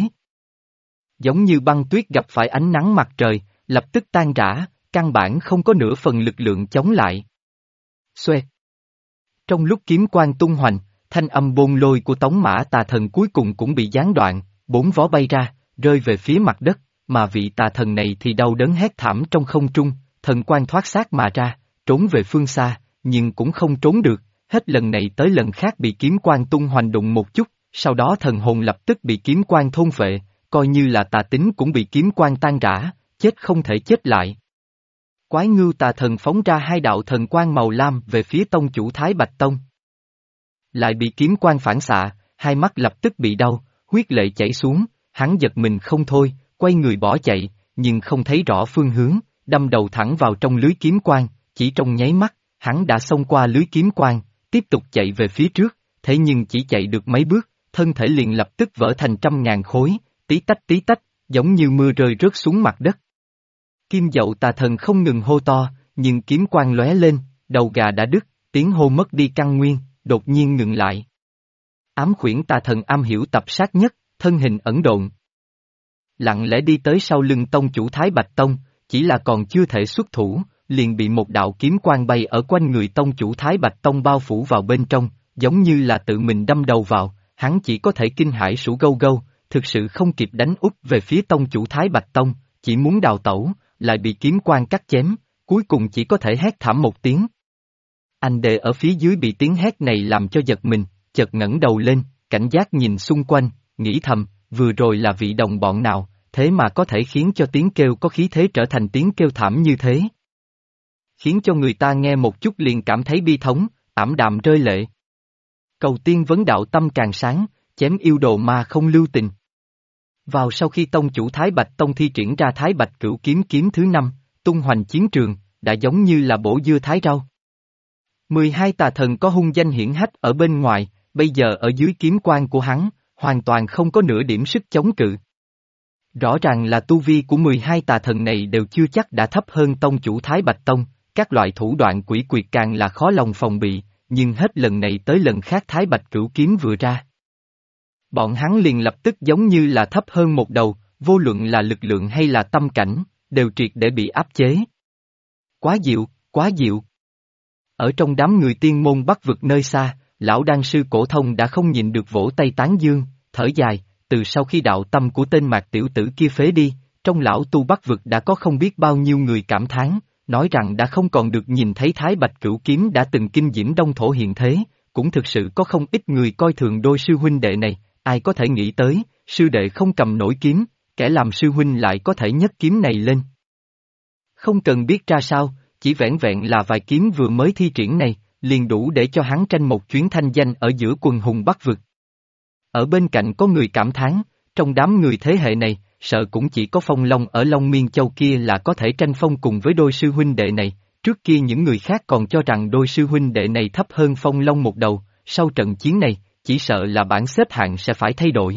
Giống như băng tuyết gặp phải ánh nắng mặt trời, lập tức tan rã, căn bản không có nửa phần lực lượng chống lại. Xoẹt. Trong lúc kiếm quang tung hoành, thanh âm bôn lôi của tống mã tà thần cuối cùng cũng bị gián đoạn, 4 vó bay ra, rơi về phía mặt đất, mà vị tà thần này thì đau đớn hét thảm trong không trung, thần quang thoát xác mà ra, trốn về phương xa, nhưng cũng không trốn được, hết lần này tới lần khác bị kiếm quang tung hoành đụng một chút, sau đó thần hồn lập tức bị kiếm quang thôn phệ, coi như là tà tính cũng bị kiếm quang tan rã, chết không thể chết lại. Quái ngưu tà thần phóng ra hai đạo thần quang màu lam về phía tông chủ Thái Bạch Tông. Lại bị kiếm quang phản xạ, hai mắt lập tức bị đau, huyết lệ chảy xuống, hắn giật mình không thôi, quay người bỏ chạy, nhưng không thấy rõ phương hướng, đâm đầu thẳng vào trong lưới kiếm quang, chỉ trong nháy mắt, hắn đã xông qua lưới kiếm quang, tiếp tục chạy về phía trước, thế nhưng chỉ chạy được mấy bước, thân thể liền lập tức vỡ thành trăm ngàn khối, tí tách, giống như mưa rơi rớt xuống mặt đất. Kim Dậu tà thần không ngừng hô to, nhưng kiếm quang lóe lên, đầu gà đã đứt, tiếng hô mất đi căn nguyên, đột nhiên ngừng lại. Ám khuyển tà thần am hiểu tập sát nhất, thân hình ẩn độn. Lặng lẽ đi tới sau lưng tông chủ Thái Bạch Tông, chỉ là còn chưa thể xuất thủ, liền bị một đạo kiếm quang bay ở quanh người tông chủ Thái Bạch Tông bao phủ vào bên trong, giống như là tự mình đâm đầu vào, hắn chỉ có thể kinh hãi sủ gâu gâu, thực sự không kịp đánh úp về phía tông chủ Thái Bạch Tông, chỉ muốn đào tẩu, lại bị kiếm quang cắt chém, cuối cùng chỉ có thể hét thảm một tiếng. Anh đệ ở phía dưới bị tiếng hét này làm cho giật mình, chợt ngẩng đầu lên, cảnh giác nhìn xung quanh, nghĩ thầm, vừa rồi là vị đồng bọn nào, thế mà có thể khiến cho tiếng kêu có khí thế trở thành tiếng kêu thảm như thế. Khiến cho người ta nghe một chút liền cảm thấy bi thống, ảm đạm rơi lệ. Cầu tiên vấn đạo tâm càng sáng, chém yêu đồ mà không lưu tình. Vào sau khi tông chủ Thái Bạch Tông thi triển ra Thái Bạch Cửu Kiếm kiếm thứ 5, tung hoành chiến trường, đã giống như là bổ dưa thái rau. 12 tà thần có hung danh hiển hách ở bên ngoài, bây giờ ở dưới kiếm quang của hắn, hoàn toàn không có nửa điểm sức chống cự. Rõ ràng là tu vi của 12 tà thần này đều chưa chắc đã thấp hơn tông chủ Thái Bạch Tông, các loại thủ đoạn quỷ quyệt càng là khó lòng phòng bị, nhưng hết lần này tới lần khác Thái Bạch Cửu Kiếm vừa ra. Bọn hắn liền lập tức giống như là thấp hơn một đầu, vô luận là lực lượng hay là tâm cảnh, đều triệt để bị áp chế. Quá diệu, quá diệu. Ở trong đám người tiên môn Bắc vực nơi xa, lão đan sư Cổ Thông đã không nhịn được vỗ tay tán dương, thở dài, từ sau khi đạo tâm của tên mạc tiểu tử kia phế đi, trong lão tu Bắc vực đã có không biết bao nhiêu người cảm thán, nói rằng đã không còn được nhìn thấy Thái Bạch Cửu Kiếm đã từng kinh diễm đông thổ hiện thế, cũng thực sự có không ít người coi thường đôi sư huynh đệ này, ai có thể nghĩ tới, sư đệ không cầm nổi kiếm, kẻ làm sư huynh lại có thể nhấc kiếm này lên. Không cần biết ra sao, chỉ vẻn vẹn là vài kiếm vừa mới thi triển này, liền đủ để cho hắn tranh một chuyến thanh danh ở giữa quần hùng Bắc vực. Ở bên cạnh có người cảm thán, trong đám người thế hệ này, sợ cũng chỉ có Phong Long ở Long Miên Châu kia là có thể tranh phong cùng với đôi sư huynh đệ này, trước kia những người khác còn cho rằng đôi sư huynh đệ này thấp hơn Phong Long một đầu, sau trận chiến này, chỉ sợ là bảng xếp hạng sẽ phải thay đổi.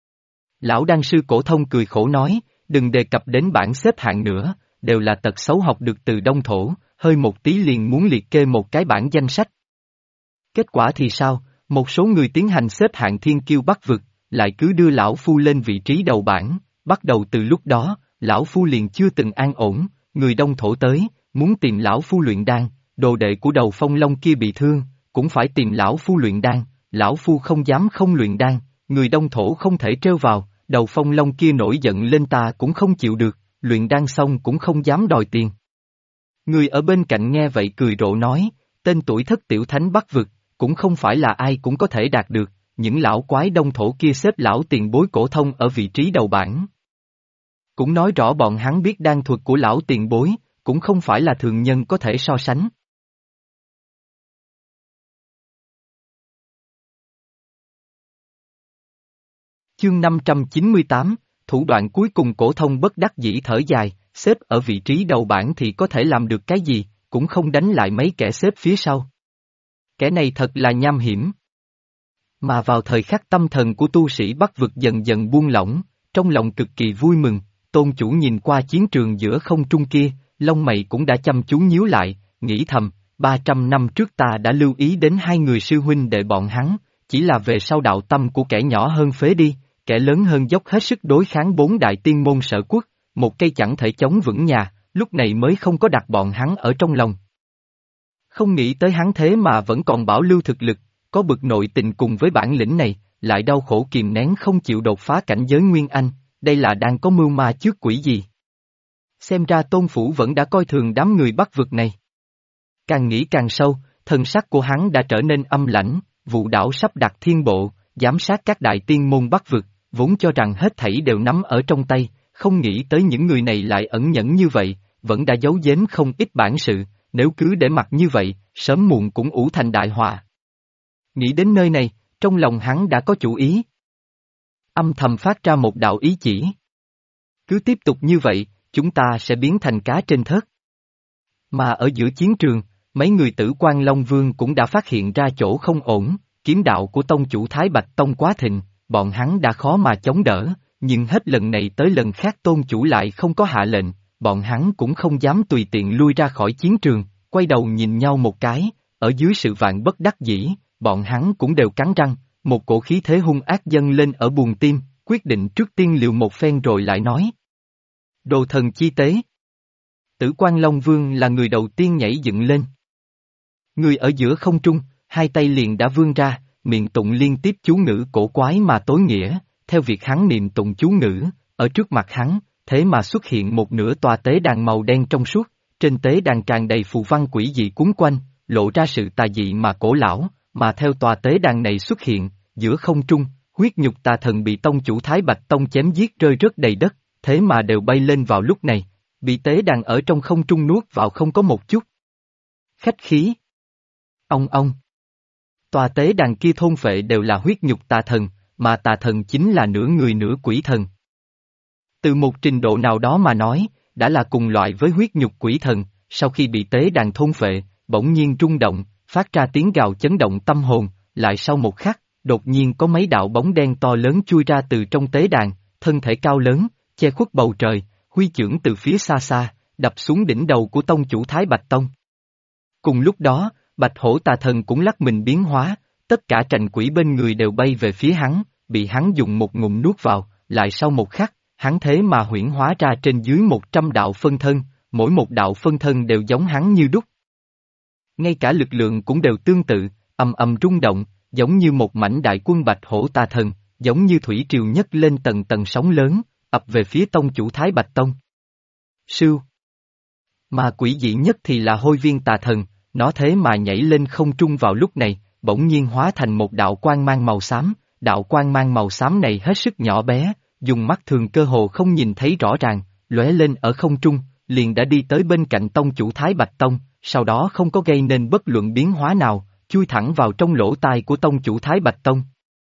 Lão đan sư Cổ Thông cười khổ nói, đừng đề cập đến bảng xếp hạng nữa, đều là tật xấu học được từ đông thổ, hơi một tí liền muốn liệt kê một cái bảng danh sách. Kết quả thì sao, một số người tiến hành xếp hạng thiên kiêu Bắc vực, lại cứ đưa lão phu lên vị trí đầu bảng, bắt đầu từ lúc đó, lão phu liền chưa từng an ổn, người đông thổ tới, muốn tìm lão phu luyện đan, đồ đệ của đầu Phong Long kia bị thương, cũng phải tìm lão phu luyện đan, lão phu không dám không luyện đan, người đông thổ không thể trêu vào, đầu Phong Long kia nổi giận lên ta cũng không chịu được, luyện đan xong cũng không dám đòi tiền. Người ở bên cạnh nghe vậy cười rộ nói, tên tuổi thất tiểu thánh Bắc vực, cũng không phải là ai cũng có thể đạt được, những lão quái đông thổ kia xếp lão tiền bối Cổ Thông ở vị trí đầu bảng. Cũng nói rõ bọn hắn biết đan thuật của lão tiền bối, cũng không phải là thường nhân có thể so sánh. Chương 598, thủ đoạn cuối cùng Cổ Thông bất đắc dĩ thở dài, xếp ở vị trí đầu bảng thì có thể làm được cái gì, cũng không đánh lại mấy kẻ xếp phía sau. Kẻ này thật là nham hiểm. Mà vào thời khắc tâm thần của tu sĩ Bắc vực dần dần buông lỏng, trong lòng cực kỳ vui mừng, tôn chủ nhìn qua chiến trường giữa không trung kia, lông mày cũng đã chăm chú nhíu lại, nghĩ thầm, 300 năm trước ta đã lưu ý đến hai người sư huynh đệ bọn hắn, chỉ là về sau đạo tâm của kẻ nhỏ hơn phế đi, kẻ lớn hơn dốc hết sức đối kháng 4 đại tiên môn sở quốc, một cây chẳng thể chống vững nhà, lúc này mới không có đặt bọn hắn ở trong lòng. Không nghĩ tới hắn thế mà vẫn còn bảo lưu thực lực, có bực nội tình cùng với bản lĩnh này, lại đau khổ kìm nén không chịu đột phá cảnh giới Nguyên Anh, đây là đang có mưu ma trước quỷ gì? Xem ra tôn phủ vẫn đã coi thường đám người Bắc vực này. Càng nghĩ càng sâu, thần sắc của hắn đã trở nên âm lãnh, vụ đảo sắp đặt thiên bộ, giám sát các đại tiên môn Bắc vực, vốn cho rằng hết thảy đều nắm ở trong tay, không nghĩ tới những người này lại ẩn nhẫn như vậy, vẫn đã giấu giếm không ít bản sự, nếu cứ để mặc như vậy, sớm muộn cũng ủ thành đại họa. Nghĩ đến nơi này, trong lòng hắn đã có chủ ý. Âm thầm phát ra một đạo ý chỉ. Cứ tiếp tục như vậy, chúng ta sẽ biến thành cá trên thớt. Mà ở giữa chiến trường, mấy người Tử Quan Long Vương cũng đã phát hiện ra chỗ không ổn, kiếm đạo của tông chủ Thái Bạch Tông quá thịnh, bọn hắn đã khó mà chống đỡ, nhưng hết lần này tới lần khác tôn chủ lại không có hạ lệnh, bọn hắn cũng không dám tùy tiện lui ra khỏi chiến trường, quay đầu nhìn nhau một cái, ở dưới sự vạn bất đắc dĩ, bọn hắn cũng đều cắn răng, một cổ khí thế hung ác dâng lên ở buồng tim, quyết định trước tiên liều một phen rồi lại nói. Đồ thần chi tế. Tử Quan Long Vương là người đầu tiên nhảy dựng lên. Người ở giữa không trung, hai tay liền đã vươn ra, miệng tụng liên tiếp chú ngữ cổ quái mà tối nghĩa, theo việc hắn niệm tụng chú ngữ, ở trước mặt hắn, thế mà xuất hiện một nửa tòa tế đàn màu đen trong suốt, trên tế đàn tràn đầy phù văn quỷ dị cuốn quanh, lộ ra sự tà dị mà cổ lão, mà theo tòa tế đàn này xuất hiện, giữa không trung, huyết nhục tà thần bị tông chủ Thái Bạch Tông chém giết rơi rớt đầy đất, thế mà đều bay lên vào lúc này, bị tế đàn ở trong không trung nuốt vào không có một chút. Khách khí. Ông. Tòa tế đàn kia thôn phệ đều là huyết nhục tà thần, mà tà thần chính là nửa người nửa quỷ thần. Từ một trình độ nào đó mà nói, đã là cùng loại với huyết nhục quỷ thần, sau khi bị tế đàn thôn phệ, bỗng nhiên rung động, phát ra tiếng gào chấn động tâm hồn, lại sau một khắc, đột nhiên có mấy đạo bóng đen to lớn chui ra từ trong tế đàn, thân thể cao lớn, che khuất bầu trời, huy chưởng từ phía xa xa, đập xuống đỉnh đầu của tông chủ Thái Bạch Tông. Cùng lúc đó, Bạch Hổ tà thần cũng lắc mình biến hóa, tất cả trành quỷ bên người đều bay về phía hắn, bị hắn dùng một ngụm nuốt vào, lại sau một khắc, hắn thế mà huyễn hóa ra trên dưới 100 đạo phân thân, mỗi một đạo phân thân đều giống hắn như đúc. Ngay cả lực lượng cũng đều tương tự, ầm ầm rung động, giống như một mảnh đại quân Bạch Hổ tà thần, giống như thủy triều nhấc lên tầng tầng sóng lớn, ập về phía tông chủ Thái Bạch Tông. Sưu. Mà quỷ dị nhất thì là Hôi Viên tà thần, nó thế mà nhảy lên không trung vào lúc này, bỗng nhiên hóa thành một đạo quang mang màu xám, đạo quang mang màu xám này hết sức nhỏ bé, dùng mắt thường cơ hồ không nhìn thấy rõ ràng, lóe lên ở không trung, liền đã đi tới bên cạnh tông chủ Thái Bạch Tông, sau đó không có gây nên bất luận biến hóa nào, chui thẳng vào trong lỗ tai của tông chủ Thái Bạch Tông.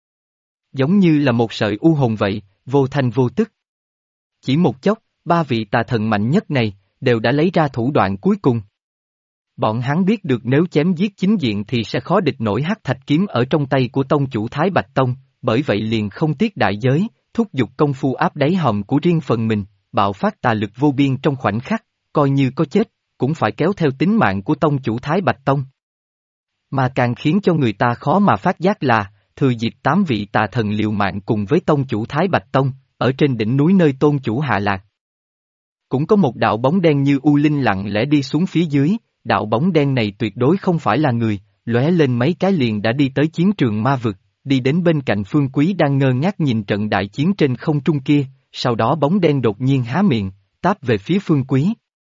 Giống như là một sợi u hồn vậy, vô thanh vô tức. Chỉ một chốc, ba vị tà thần mạnh nhất này, đều đã lấy ra thủ đoạn cuối cùng. Bọn hắn biết được nếu chém giết chính diện thì sẽ khó địch nổi hắc thạch kiếm ở trong tay của tông chủ Thái Bạch Tông, bởi vậy liền không tiếc đại giới, thúc giục công phu áp đáy hòm của riêng phần mình, bạo phát tà lực vô biên trong khoảnh khắc, coi như có chết, cũng phải kéo theo tính mạng của tông chủ Thái Bạch Tông. Mà càng khiến cho người ta khó mà phát giác là, thừa dịp 8 vị tà thần liều mạng cùng với tông chủ Thái Bạch Tông, ở trên đỉnh núi nơi tôn chủ hạ lạc. Cũng có một đạo bóng đen như u linh lặng lẽ đi xuống phía dưới, đạo bóng đen này tuyệt đối không phải là người, lóe lên mấy cái liền đã đi tới chiến trường ma vực, đi đến bên cạnh Phương Quý đang ngơ ngác nhìn trận đại chiến trên không trung kia, sau đó bóng đen đột nhiên há miệng, táp về phía Phương Quý.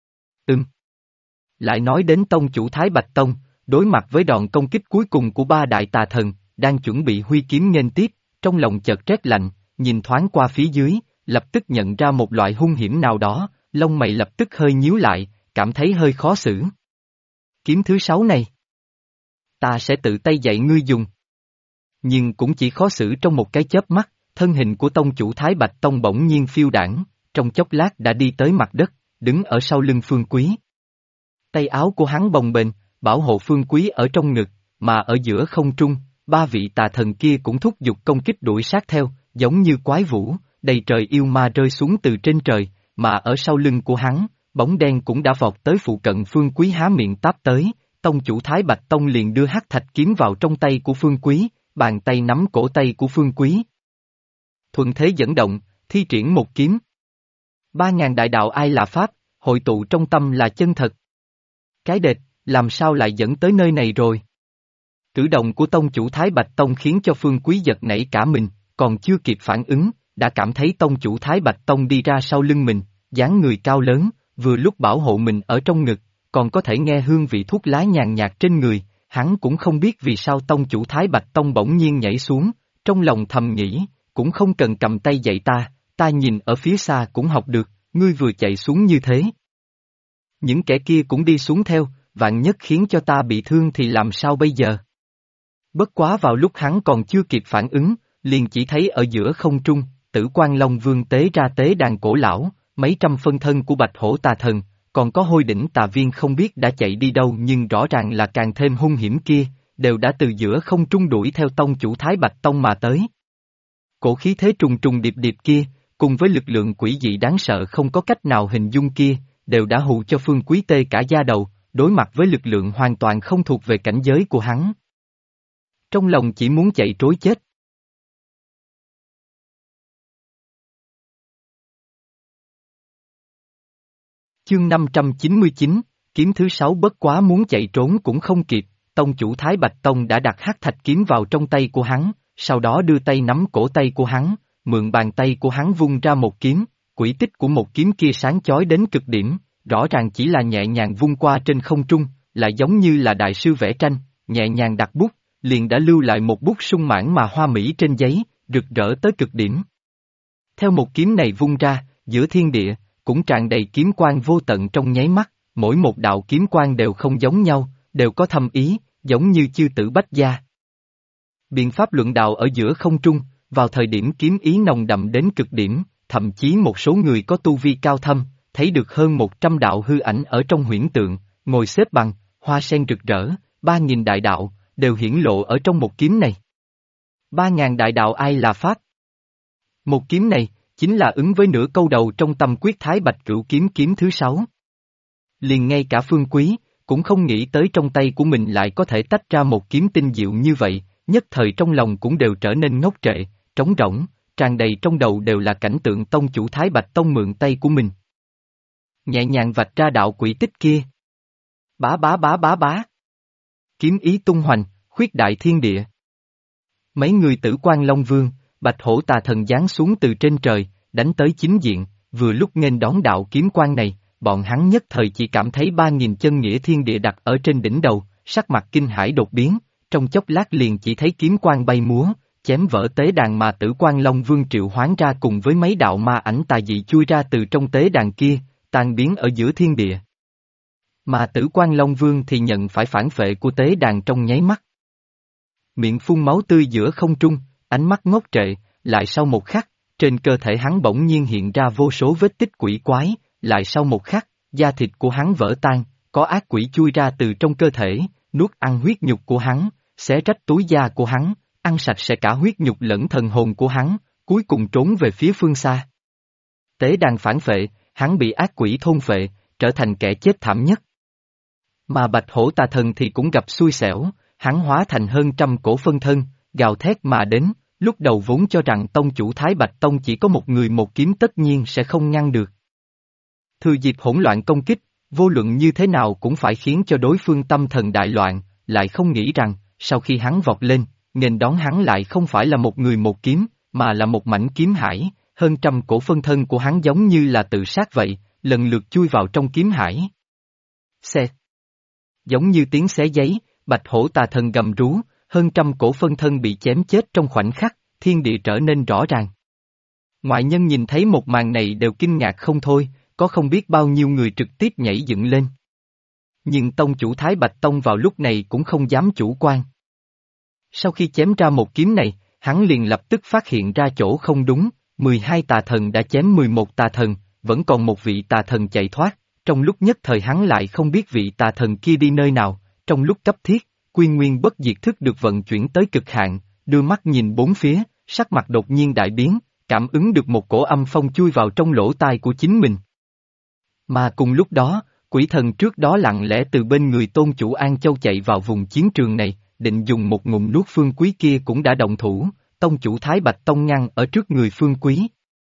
Lại nói đến tông chủ Thái Bạch Tông, đối mặt với đòn công kích cuối cùng của ba đại tà thần, đang chuẩn bị huy kiếm nghênh tiếp, trong lòng chợt rét lạnh, nhìn thoáng qua phía dưới, lập tức nhận ra một loại hung hiểm nào đó, lông mày lập tức hơi nhíu lại, cảm thấy hơi khó xử. Kiếm thứ 6 này, ta sẽ tự tay dạy ngươi dùng. Nhưng cũng chỉ khó xử trong một cái chớp mắt, thân hình của tông chủ Thái Bạch Tông bỗng nhiên phiêu đãng, trong chốc lát đã đi tới mặt đất, đứng ở sau lưng Phương Quý. Tay áo của hắn bồng bềnh, bảo hộ Phương Quý ở trong ngực, mà ở giữa không trung, ba vị tà thần kia cũng thúc giục công kích đuổi sát theo, giống như quái vũ, đầy trời yêu ma rơi xuống từ trên trời, mà ở sau lưng của hắn, bóng đen cũng đã vọt tới phụ cận Phương Quý há miệng táp tới, tông chủ Thái Bạch Tông liền đưa hắc thạch kiếm vào trong tay của Phương Quý, bàn tay nắm cổ tay của Phương Quý. Thuận thế dẫn động, thi triển một kiếm. 3.000 đại đạo ai là pháp, hội tụ trong tâm là chân thật. Cái đệt, làm sao lại dẫn tới nơi này rồi? Cử động của tông chủ Thái Bạch Tông khiến cho Phương Quý giật nảy cả mình, còn chưa kịp phản ứng, đã cảm thấy tông chủ Thái Bạch Tông đi ra sau lưng mình, dáng người cao lớn, vừa lúc bảo hộ mình ở trong ngực, còn có thể nghe hương vị thuốc lá nhàn nhạt trên người, hắn cũng không biết vì sao tông chủ Thái Bạch Tông bỗng nhiên nhảy xuống, Trong lòng thầm nghĩ, cũng không cần cầm tay dạy ta nhìn ở phía xa cũng học được, ngươi vừa chạy xuống như thế. Những kẻ kia cũng đi xuống theo, vạn nhất khiến cho ta bị thương thì làm sao bây giờ? Bất quá vào lúc hắn còn chưa kịp phản ứng, liền chỉ thấy ở giữa không trung, Tử Quan Long Vương tế ra tế đàn cổ lão, mấy trăm phân thân của Bạch Hổ Tà Thần, còn có Hôi Đỉnh Tà Viên không biết đã chạy đi đâu nhưng rõ ràng là càng thêm hung hiểm kia, đều đã từ giữa không trung đuổi theo tông chủ Thái Bạch Tông mà tới. Cổ khí thế trùng trùng điệp điệp kia, cùng với lực lượng quỷ dị đáng sợ không có cách nào hình dung kia, đều đã hù cho Phương Quý tê cả da đầu, đối mặt với lực lượng hoàn toàn không thuộc về cảnh giới của hắn. Trong lòng chỉ muốn chạy trối chết. Chương 599, kiếm thứ 6 bất quá muốn chạy trốn cũng không kịp, tông chủ Thái Bạch Tông đã đặt hắc thạch kiếm vào trong tay của hắn, sau đó đưa tay nắm cổ tay của hắn, mượn bàn tay của hắn vung ra một kiếm, quỹ tích của một kiếm kia sáng chói đến cực điểm, rõ ràng chỉ là nhẹ nhàng vung qua trên không trung, lại giống như là đại sư vẽ tranh, nhẹ nhàng đặt bút, liền đã lưu lại một bút sung mãn mà hoa mỹ trên giấy, rực rỡ tới cực điểm. Theo một kiếm này vung ra, giữa thiên địa, cũng tràn đầy kiếm quang vô tận trong nháy mắt, mỗi một đạo kiếm quang đều không giống nhau, đều có thâm ý, giống như chư tử bách gia. Biện pháp luận đạo ở giữa không trung, vào thời điểm kiếm ý nồng đậm đến cực điểm, thậm chí một số người có tu vi cao thâm, thấy được hơn 100 đạo hư ảnh ở trong huyễn tượng, ngồi xếp bằng, hoa sen rực rỡ, 3.000 đại đạo, đều hiển lộ ở trong một kiếm này. 3.000 đại đạo ai là pháp? Một kiếm này, chính là ứng với nửa câu đầu trong tâm quyết Thái Bạch Cửu Kiếm kiếm thứ 6. Liền ngay cả Phương Quý, cũng không nghĩ tới trong tay của mình lại có thể tách ra một kiếm tinh diệu như vậy, nhất thời trong lòng cũng đều trở nên ngốc trệ, trống rỗng, tràn đầy trong đầu đều là cảnh tượng tông chủ Thái Bạch Tông mượn tay của mình. Nhẹ nhàng vạch ra đạo quỷ tích kia. Bá bá bá bá bá. Kiếm ý tung hoành, khuyết đại thiên địa. Mấy người Tử Quan Long Vương, Bạch Hổ Tà Thần giáng xuống từ trên trời, đánh tới chính diện, vừa lúc nghênh đón đạo kiếm quang này, bọn hắn nhất thời chỉ cảm thấy 3.000 chân nghĩa thiên địa đặt ở trên đỉnh đầu, sắc mặt kinh hãi đột biến, trong chốc lát liền chỉ thấy kiếm quang bay múa, chém vỡ tế đàn mà Tử Quan Long Vương triệu hoán ra cùng với mấy đạo ma ảnh tà dị chui ra từ trong tế đàn kia, tan biến ở giữa thiên địa. Mà Tử Quan Long Vương thì nhận phải phản phệ của tế đàn trong nháy mắt. Miệng phun máu tươi giữa không trung, ánh mắt ngốc trệ, lại sau một khắc, trên cơ thể hắn bỗng nhiên hiện ra vô số vết tích quỷ quái, lại sau một khắc, da thịt của hắn vỡ tan, có ác quỷ chui ra từ trong cơ thể, nuốt ăn huyết nhục của hắn, xé rách túi da của hắn, ăn sạch sẽ cả huyết nhục lẫn thần hồn của hắn, cuối cùng trốn về phía phương xa. Tế đàn phản phệ, hắn bị ác quỷ thôn phệ, trở thành kẻ chết thảm nhất. Mà Bạch Hổ Tà Thần thì cũng gặp xui xẻo, hắn hóa thành hơn trăm cổ phân thân, gào thét mà đến, lúc đầu vốn cho rằng tông chủ Thái Bạch Tông chỉ có một người một kiếm tất nhiên sẽ không ngăn được. Thừa dịp hỗn loạn công kích, vô luận như thế nào cũng phải khiến cho đối phương tâm thần đại loạn, lại không nghĩ rằng, sau khi hắn vọt lên, nghênh đón hắn lại không phải là một người một kiếm, mà là một mảnh kiếm hải, hơn trăm cổ phân thân của hắn giống như là tự sát vậy, lần lượt chui vào trong kiếm hải. Xe. Giống như tiếng xé giấy, Bạch Hổ Tà Thần gầm rú, hơn trăm cổ phân thân bị chém chết trong khoảnh khắc, thiên địa trở nên rõ ràng. Ngoại nhân nhìn thấy một màn này đều kinh ngạc không thôi, có không biết bao nhiêu người trực tiếp nhảy dựng lên. Nhưng tông chủ Thái Bạch Tông vào lúc này cũng không dám chủ quan. Sau khi chém ra một kiếm này, hắn liền lập tức phát hiện ra chỗ không đúng, 12 tà thần đã chém 11 tà thần, vẫn còn một vị tà thần chạy thoát, trong lúc nhất thời hắn lại không biết vị tà thần kia đi nơi nào, trong lúc cấp thiết, Quy Nguyên Bất Diệt Thức được vận chuyển tới cực hạn, đưa mắt nhìn bốn phía, sắc mặt đột nhiên đại biến, cảm ứng được một cổ âm phong chui vào trong lỗ tai của chính mình. Mà cùng lúc đó, quỷ thần trước đó lặng lẽ từ bên người tôn chủ An Châu chạy vào vùng chiến trường này, định dùng một ngụm nuốt Phương Quý kia cũng đã động thủ, tông chủ Thái Bạch Tông ngăn ở trước người Phương Quý.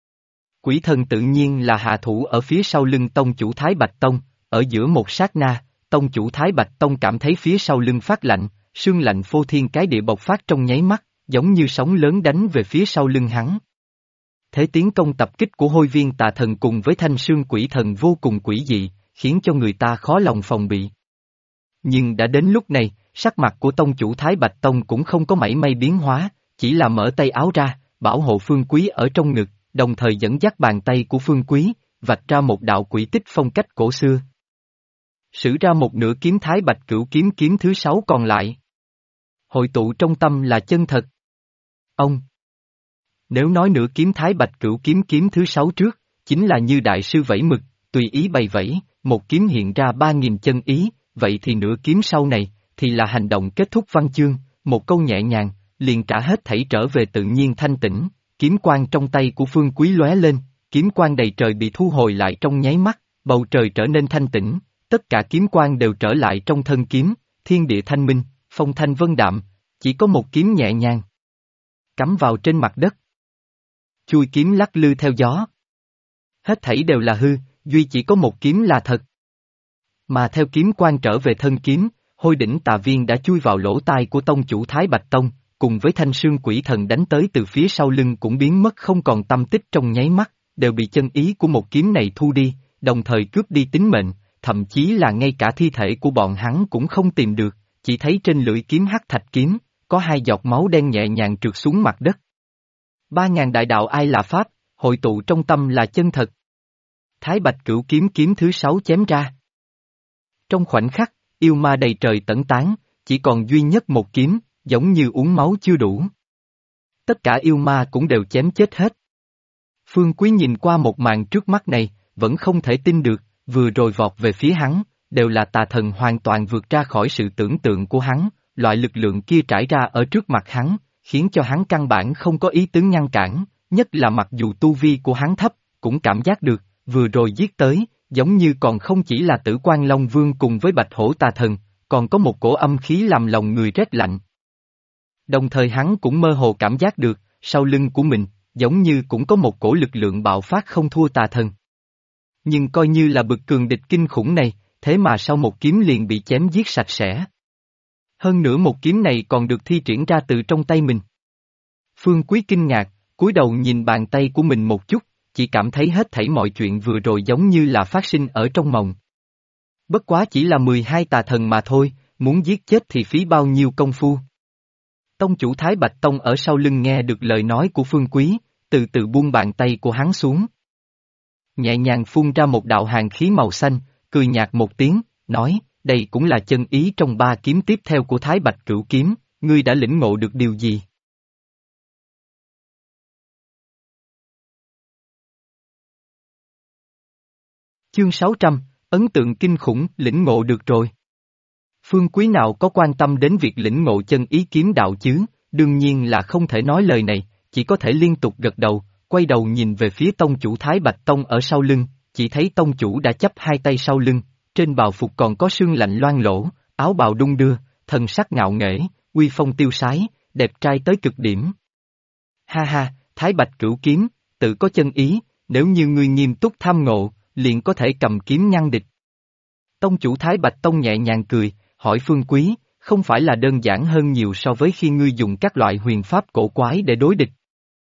Quỷ thần tự nhiên là hạ thủ ở phía sau lưng tông chủ Thái Bạch Tông, ở giữa một sát na, tông chủ Thái Bạch Tông cảm thấy phía sau lưng phát lạnh, sương lạnh phô thiên cái địa bộc phát trong nháy mắt, giống như sóng lớn đánh về phía sau lưng hắn. Thế tiến công tập kích của Hôi Viên Tà Thần cùng với Thanh Sương Quỷ Thần vô cùng quỷ dị, khiến cho người ta khó lòng phòng bị. Nhưng đã đến lúc này, sắc mặt của tông chủ Thái Bạch Tông cũng không có mảy may biến hóa, chỉ là mở tay áo ra, bảo hộ Phương Quý ở trong ngực, đồng thời dẫn dắt bàn tay của Phương Quý, vạch ra một đạo quỹ tích phong cách cổ xưa. Sử ra một nửa kiếm Thái Bạch Cửu kiếm kiếm thứ 6 còn lại. Hội tụ trong tâm là chân thật. Ông. Nếu nói nửa kiếm Thái Bạch Cửu kiếm kiếm thứ 6 trước, chính là như đại sư vẫy mực, tùy ý bày vẫy, một kiếm hiện ra 3.000 chân ý, vậy thì nửa kiếm sau này, thì là hành động kết thúc văn chương, một câu nhẹ nhàng, liền cả hết thảy trở về tự nhiên thanh tĩnh, kiếm quang trong tay của Phương Quý lóe lên, kiếm quang đầy trời bị thu hồi lại trong nháy mắt, bầu trời trở nên thanh tĩnh, tất cả kiếm quang đều trở lại trong thân kiếm, thiên địa thanh minh, phong thanh vân đạm, chỉ có một kiếm nhẹ nhàng cắm vào trên mặt đất. Chui kiếm lắc lư theo gió. Hết thảy đều là hư, duy chỉ có một kiếm là thật. Mà theo kiếm quang trở về thân kiếm, Hôi đỉnh tà viên đã chui vào lỗ tai của tông chủ Thái Bạch Tông, cùng với thanh sương quỷ thần đánh tới từ phía sau lưng cũng biến mất không còn tâm tích trong nháy mắt, đều bị chân ý của một kiếm này thu đi, đồng thời cướp đi tính mệnh, thậm chí là ngay cả thi thể của bọn hắn cũng không tìm được, chỉ thấy trên lưỡi kiếm hắc thạch kiếm, có 2 giọt máu đen nhẹ nhàng trượt xuống mặt đất. 3.000 đại đạo ai là pháp, hội tụ trong tâm là chân thật. Thái Bạch Cửu kiếm kiếm thứ 6 chém ra. Trong khoảnh khắc, yêu ma đầy trời tẩn tán, chỉ còn duy nhất một kiếm, giống như uống máu chưa đủ. Tất cả yêu ma cũng đều chém chết hết. Phương Quý nhìn qua một màn trước mắt này, vẫn không thể tin được, vừa rồi vọt về phía hắn, đều là tà thần hoàn toàn vượt ra khỏi sự tưởng tượng của hắn, loại lực lượng kia trải ra ở trước mặt hắn, khiến cho hắn căn bản không có ý tứ ngăn cản, nhất là mặc dù tu vi của hắn thấp, cũng cảm giác được, vừa rồi giết tới, giống như còn không chỉ là Tử Quan Long Vương cùng với Bạch Hổ tà thần, còn có một cổ âm khí làm lòng người rét lạnh. Đồng thời hắn cũng mơ hồ cảm giác được, sau lưng của mình, giống như cũng có một cổ lực lượng bạo phát không thua tà thần. Nhưng coi như là bực cường địch kinh khủng này, thế mà sau một kiếm liền bị chém giết sạch sẽ. Hơn nữa một kiếm này còn được thi triển ra từ trong tay mình. Phương Quý kinh ngạc, cúi đầu nhìn bàn tay của mình một chút, chỉ cảm thấy hết thảy mọi chuyện vừa rồi giống như là phát sinh ở trong mộng. Bất quá chỉ là 12 tà thần mà thôi, muốn giết chết thì phí bao nhiêu công phu. Tông chủ Thái Bạch Tông ở sau lưng nghe được lời nói của Phương Quý, từ từ buông bàn tay của hắn xuống. Nhẹ nhàng phun ra một đạo hàn khí màu xanh, cười nhạt một tiếng, nói, đây cũng là chân ý trong 3 kiếm tiếp theo của Thái Bạch Cửu kiếm, ngươi đã lĩnh ngộ được điều gì? Chương 600, ấn tượng kinh khủng, lĩnh ngộ được rồi. Phương Quý nào có quan tâm đến việc lĩnh ngộ chân ý kiếm đạo chứ, đương nhiên là không thể nói lời này, chỉ có thể liên tục gật đầu, quay đầu nhìn về phía tông chủ Thái Bạch Tông ở sau lưng, chỉ thấy tông chủ đã chắp 2 tay sau lưng, trên bào phục còn có sương lạnh loang lỗ, áo bào đung đưa, thần sắc ngạo nghễ, uy phong tiêu sái, đẹp trai tới cực điểm. Ha ha, Thái Bạch Cửu kiếm, tự có chân ý, nếu như ngươi nghiêm túc tham ngộ, liền có thể cầm kiếm ngăn địch. Tông chủ Thái Bạch Tông nhẹ nhàng cười, hỏi Phương Quý, không phải là đơn giản hơn nhiều so với khi ngươi dùng các loại huyền pháp cổ quái để đối địch.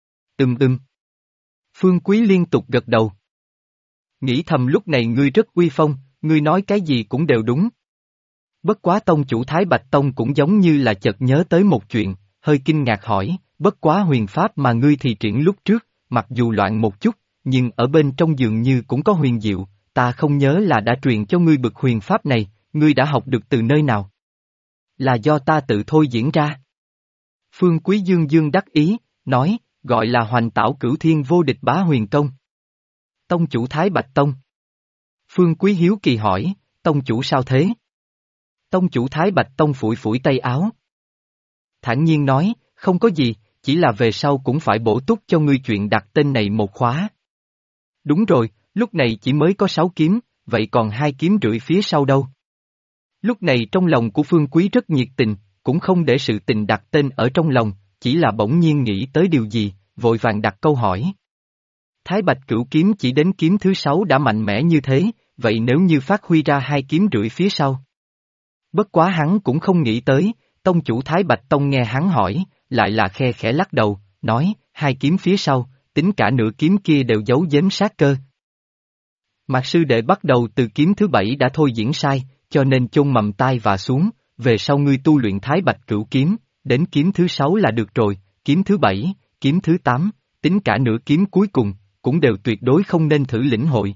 Phương Quý liên tục gật đầu. Nghĩ thầm lúc này ngươi rất uy phong, ngươi nói cái gì cũng đều đúng. Bất quá tông chủ Thái Bạch Tông cũng giống như là chợt nhớ tới một chuyện, hơi kinh ngạc hỏi, bất quá huyền pháp mà ngươi thì triển lúc trước, mặc dù loạn một chút, nhưng ở bên trong dường như cũng có huyền diệu, ta không nhớ là đã truyền cho ngươi bực huyền pháp này, ngươi đã học được từ nơi nào? Là do ta tự thôi diễn ra. Phương Quý dương dương đắc ý, nói, gọi là Hoành Tảo Cửu Thiên Vô Địch Bá Huyền Công. Tông chủ Thái Bạch Tông. Phương Quý hiếu kỳ hỏi, tông chủ sao thế? Tông chủ Thái Bạch Tông phủi phủi tay áo. Thản nhiên nói, không có gì, chỉ là về sau cũng phải bổ túc cho ngươi chuyện đặt tên này một khóa. Đúng rồi, lúc này chỉ mới có 6 kiếm, vậy còn 2 kiếm rưỡi phía sau đâu? Lúc này trong lòng của Phương Quý rất nhiệt tình, cũng không để sự tình đặt tên ở trong lòng, chỉ là bỗng nhiên nghĩ tới điều gì, vội vàng đặt câu hỏi. Thái Bạch Cửu kiếm chỉ đến kiếm thứ 6 đã mạnh mẽ như thế, vậy nếu như phát huy ra 2 kiếm rưỡi phía sau? Bất quá hắn cũng không nghĩ tới, tông chủ Thái Bạch Tông nghe hắn hỏi, lại là khe khẽ lắc đầu, nói, 2 kiếm phía sau, tính cả nửa kiếm kia đều giấu giếm sát cơ. Mạc sư đệ bắt đầu từ kiếm thứ 7 đã thôi diễn sai, cho nên chôn mầm tai và xuống, về sau ngươi tu luyện Thái Bạch Cửu kiếm, đến kiếm thứ 6 là được rồi, kiếm thứ 7, kiếm thứ 8, tính cả nửa kiếm cuối cùng, cũng đều tuyệt đối không nên thử lĩnh hội.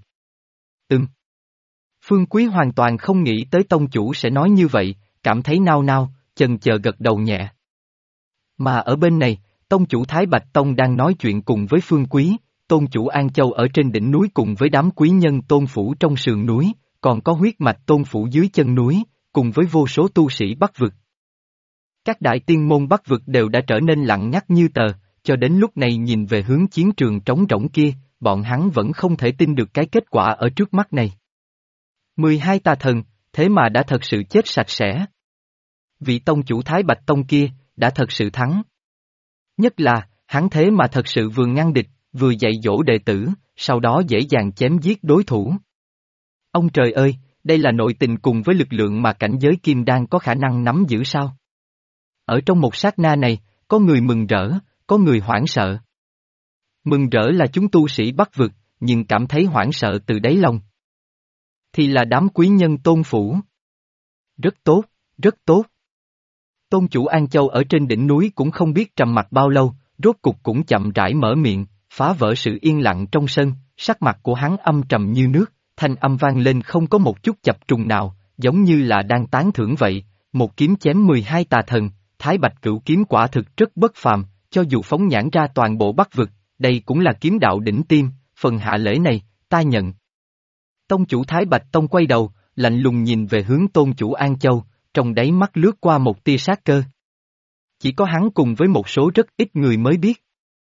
Phương Quý hoàn toàn không nghĩ tới tông chủ sẽ nói như vậy, cảm thấy nao nao, chần chờ gật đầu nhẹ. Mà ở bên này, tông chủ Thái Bạch Tông đang nói chuyện cùng với Phương Quý, tôn chủ An Châu ở trên đỉnh núi cùng với đám quý nhân tôn phủ trong sườn núi, còn có huyết mạch tôn phủ dưới chân núi, cùng với vô số tu sĩ Bắc vực. Các đại tiên môn Bắc vực đều đã trở nên lặng ngắt như tờ, cho đến lúc này nhìn về hướng chiến trường trống rỗng kia, bọn hắn vẫn không thể tin được cái kết quả ở trước mắt này. 12 tà thần, thế mà đã thật sự chết sạch sẽ. Vị tông chủ Thái Bạch Tông kia, đã thật sự thắng. Nhất là, hắn thế mà thật sự vừa ngăn địch, vừa dạy dỗ đệ tử, sau đó dễ dàng chém giết đối thủ. Ông trời ơi, đây là nội tình cùng với lực lượng mà cảnh giới kim đan có khả năng nắm giữ sao? Ở trong một sát na này, có người mừng rỡ, có người hoảng sợ. Mừng rỡ là chúng tu sĩ Bắc vực, nhưng cảm thấy hoảng sợ từ đáy lòng. Thì là đám quý nhân tôn phủ. Rất tốt, rất tốt. Tôn chủ An Châu ở trên đỉnh núi cũng không biết trầm mặc bao lâu, rốt cục cũng chậm rãi mở miệng, phá vỡ sự yên lặng trong sân, sắc mặt của hắn âm trầm như nước, thanh âm vang lên không có một chút chập trùng nào, giống như là đang tán thưởng vậy, một kiếm chém 12 tà thần, Thái Bạch Cửu kiếm quả thực rất bất phàm, cho dù phóng nhãn ra toàn bộ Bắc vực, đây cũng là kiếm đạo đỉnh tiêm, phần hạ lễ này, ta nhận. Tông chủ Thái Bạch Tông quay đầu, lạnh lùng nhìn về hướng tôn chủ An Châu, trong đáy mắt lướt qua một tia sát cơ. Chỉ có hắn cùng với một số rất ít người mới biết.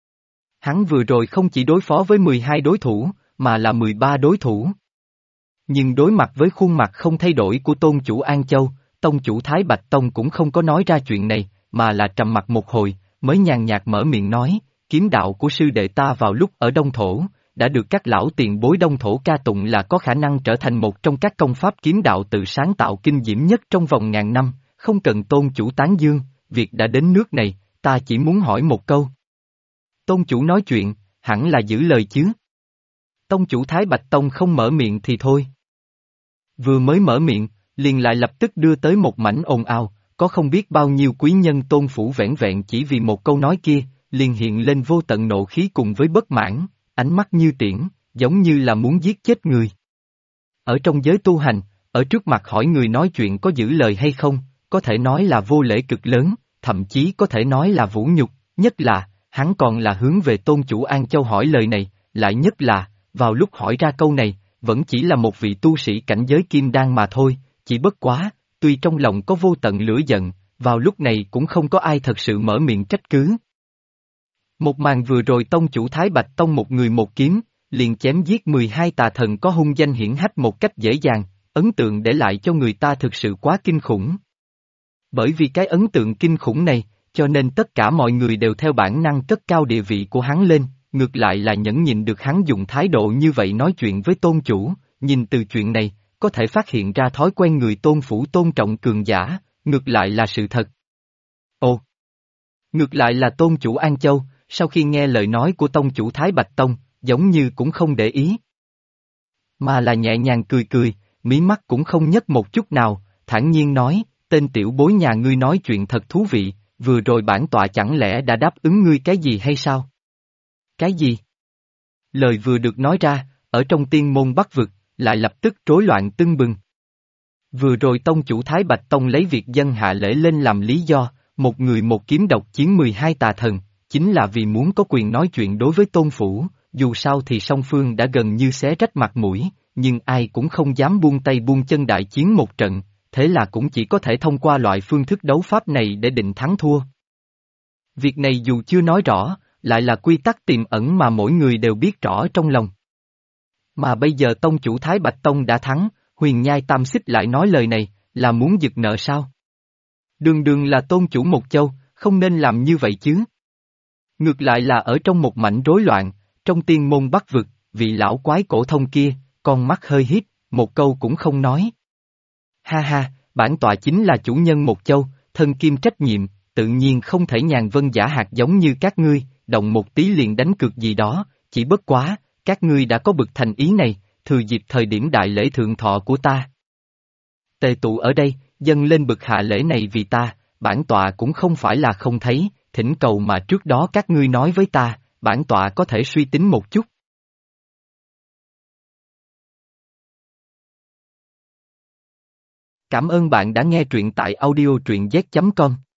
Hắn vừa rồi không chỉ đối phó với 12 đối thủ, mà là 13 đối thủ. Nhưng đối mặt với khuôn mặt không thay đổi của tôn chủ An Châu, tông chủ Thái Bạch Tông cũng không có nói ra chuyện này, mà là trầm mặt một hồi, mới nhàn nhạt mở miệng nói, kiếm đạo của sư đệ ta vào lúc ở Đông Thổ, đã được các lão tiền bối Đông Thổ ca tụng là có khả năng trở thành một trong các công pháp kiếm đạo tự sáng tạo kinh diễm nhất trong vòng ngàn năm, không cần tôn chủ tán dương, việc đã đến nước này, ta chỉ muốn hỏi một câu. Tôn chủ nói chuyện, hẳn là giữ lời chứ. Tông chủ Thái Bạch Tông không mở miệng thì thôi. Vừa mới mở miệng, liền lại lập tức đưa tới một mảnh ồn ào, có không biết bao nhiêu quý nhân tôn phủ vẻn vẹn chỉ vì một câu nói kia, liền hiện lên vô tận nộ khí cùng với bất mãn, ánh mắt như tiễn, giống như là muốn giết chết người. Ở trong giới tu hành, ở trước mặt hỏi người nói chuyện có giữ lời hay không, có thể nói là vô lễ cực lớn, thậm chí có thể nói là vũ nhục, nhất là, hắn còn là hướng về tôn chủ An Châu hỏi lời này, lại nhất là, vào lúc hỏi ra câu này, vẫn chỉ là một vị tu sĩ cảnh giới kim đan mà thôi, chỉ bất quá, tuy trong lòng có vô tận lửa giận, vào lúc này cũng không có ai thật sự mở miệng trách cứ. Một màn vừa rồi tông chủ Thái Bạch Tông một người một kiếm, liền chém giết 12 tà thần có hung danh hiển hách một cách dễ dàng, ấn tượng để lại cho người ta thực sự quá kinh khủng. Bởi vì cái ấn tượng kinh khủng này, cho nên tất cả mọi người đều theo bản năng cất cao địa vị của hắn lên, ngược lại là nhẫn nhịn được hắn dùng thái độ như vậy nói chuyện với tôn chủ, nhìn từ chuyện này, có thể phát hiện ra thói quen người tôn phủ tôn trọng cường giả, ngược lại là sự thật. Ồ! Ngược lại là tôn chủ An Châu, sau khi nghe lời nói của tông chủ Thái Bạch Tông, giống như cũng không để ý. Mà là nhẹ nhàng cười cười, mí mắt cũng không nhấc một chút nào, thản nhiên nói, tên tiểu bối nhà ngươi nói chuyện thật thú vị, vừa rồi bản tọa chẳng lẽ đã đáp ứng ngươi cái gì hay sao? Cái gì? Lời vừa được nói ra, ở trong tiên môn Bắc vực, lại lập tức rối loạn tưng bừng. Vừa rồi tông chủ Thái Bạch Tông lấy việc dân hạ lễ lên làm lý do, một người một kiếm độc chiến 12 tà thần, chính là vì muốn có quyền nói chuyện đối với tôn phủ, dù sao thì song phương đã gần như xé rách mặt mũi, nhưng ai cũng không dám buông tay buông chân đại chiến một trận, thế là cũng chỉ có thể thông qua loại phương thức đấu pháp này để định thắng thua. Việc này dù chưa nói rõ, lại là quy tắc tiềm ẩn mà mỗi người đều biết rõ trong lòng. Mà bây giờ tông chủ Thái Bạch Tông đã thắng, Huyền Nhai Tam Xích lại nói lời này, là muốn giật nợ sao? Đường đường là tôn chủ một châu, không nên làm như vậy chứ. Ngược lại là ở trong một mảnh rối loạn, trong tiên môn Bắc vực, vị lão quái cổ thông kia, con mắt hơi híp, một câu cũng không nói. Ha ha, bản tọa chính là chủ nhân một châu, thân kim trách nhiệm, tự nhiên không thể nhàn vân giả hạt giống như các ngươi, động một tí liền đánh cược gì đó, chỉ bất quá, các ngươi đã có bực thành ý này, thừa dịp thời điểm đại lễ thượng thọ của ta. Tề tụ ở đây, dâng lên bực hạ lễ này vì ta, bản tọa cũng không phải là không thấy, thỉnh cầu mà trước đó các ngươi nói với ta, bản tọa có thể suy tính một chút. Cảm ơn bạn đã nghe truyện tại audio truyện z.com.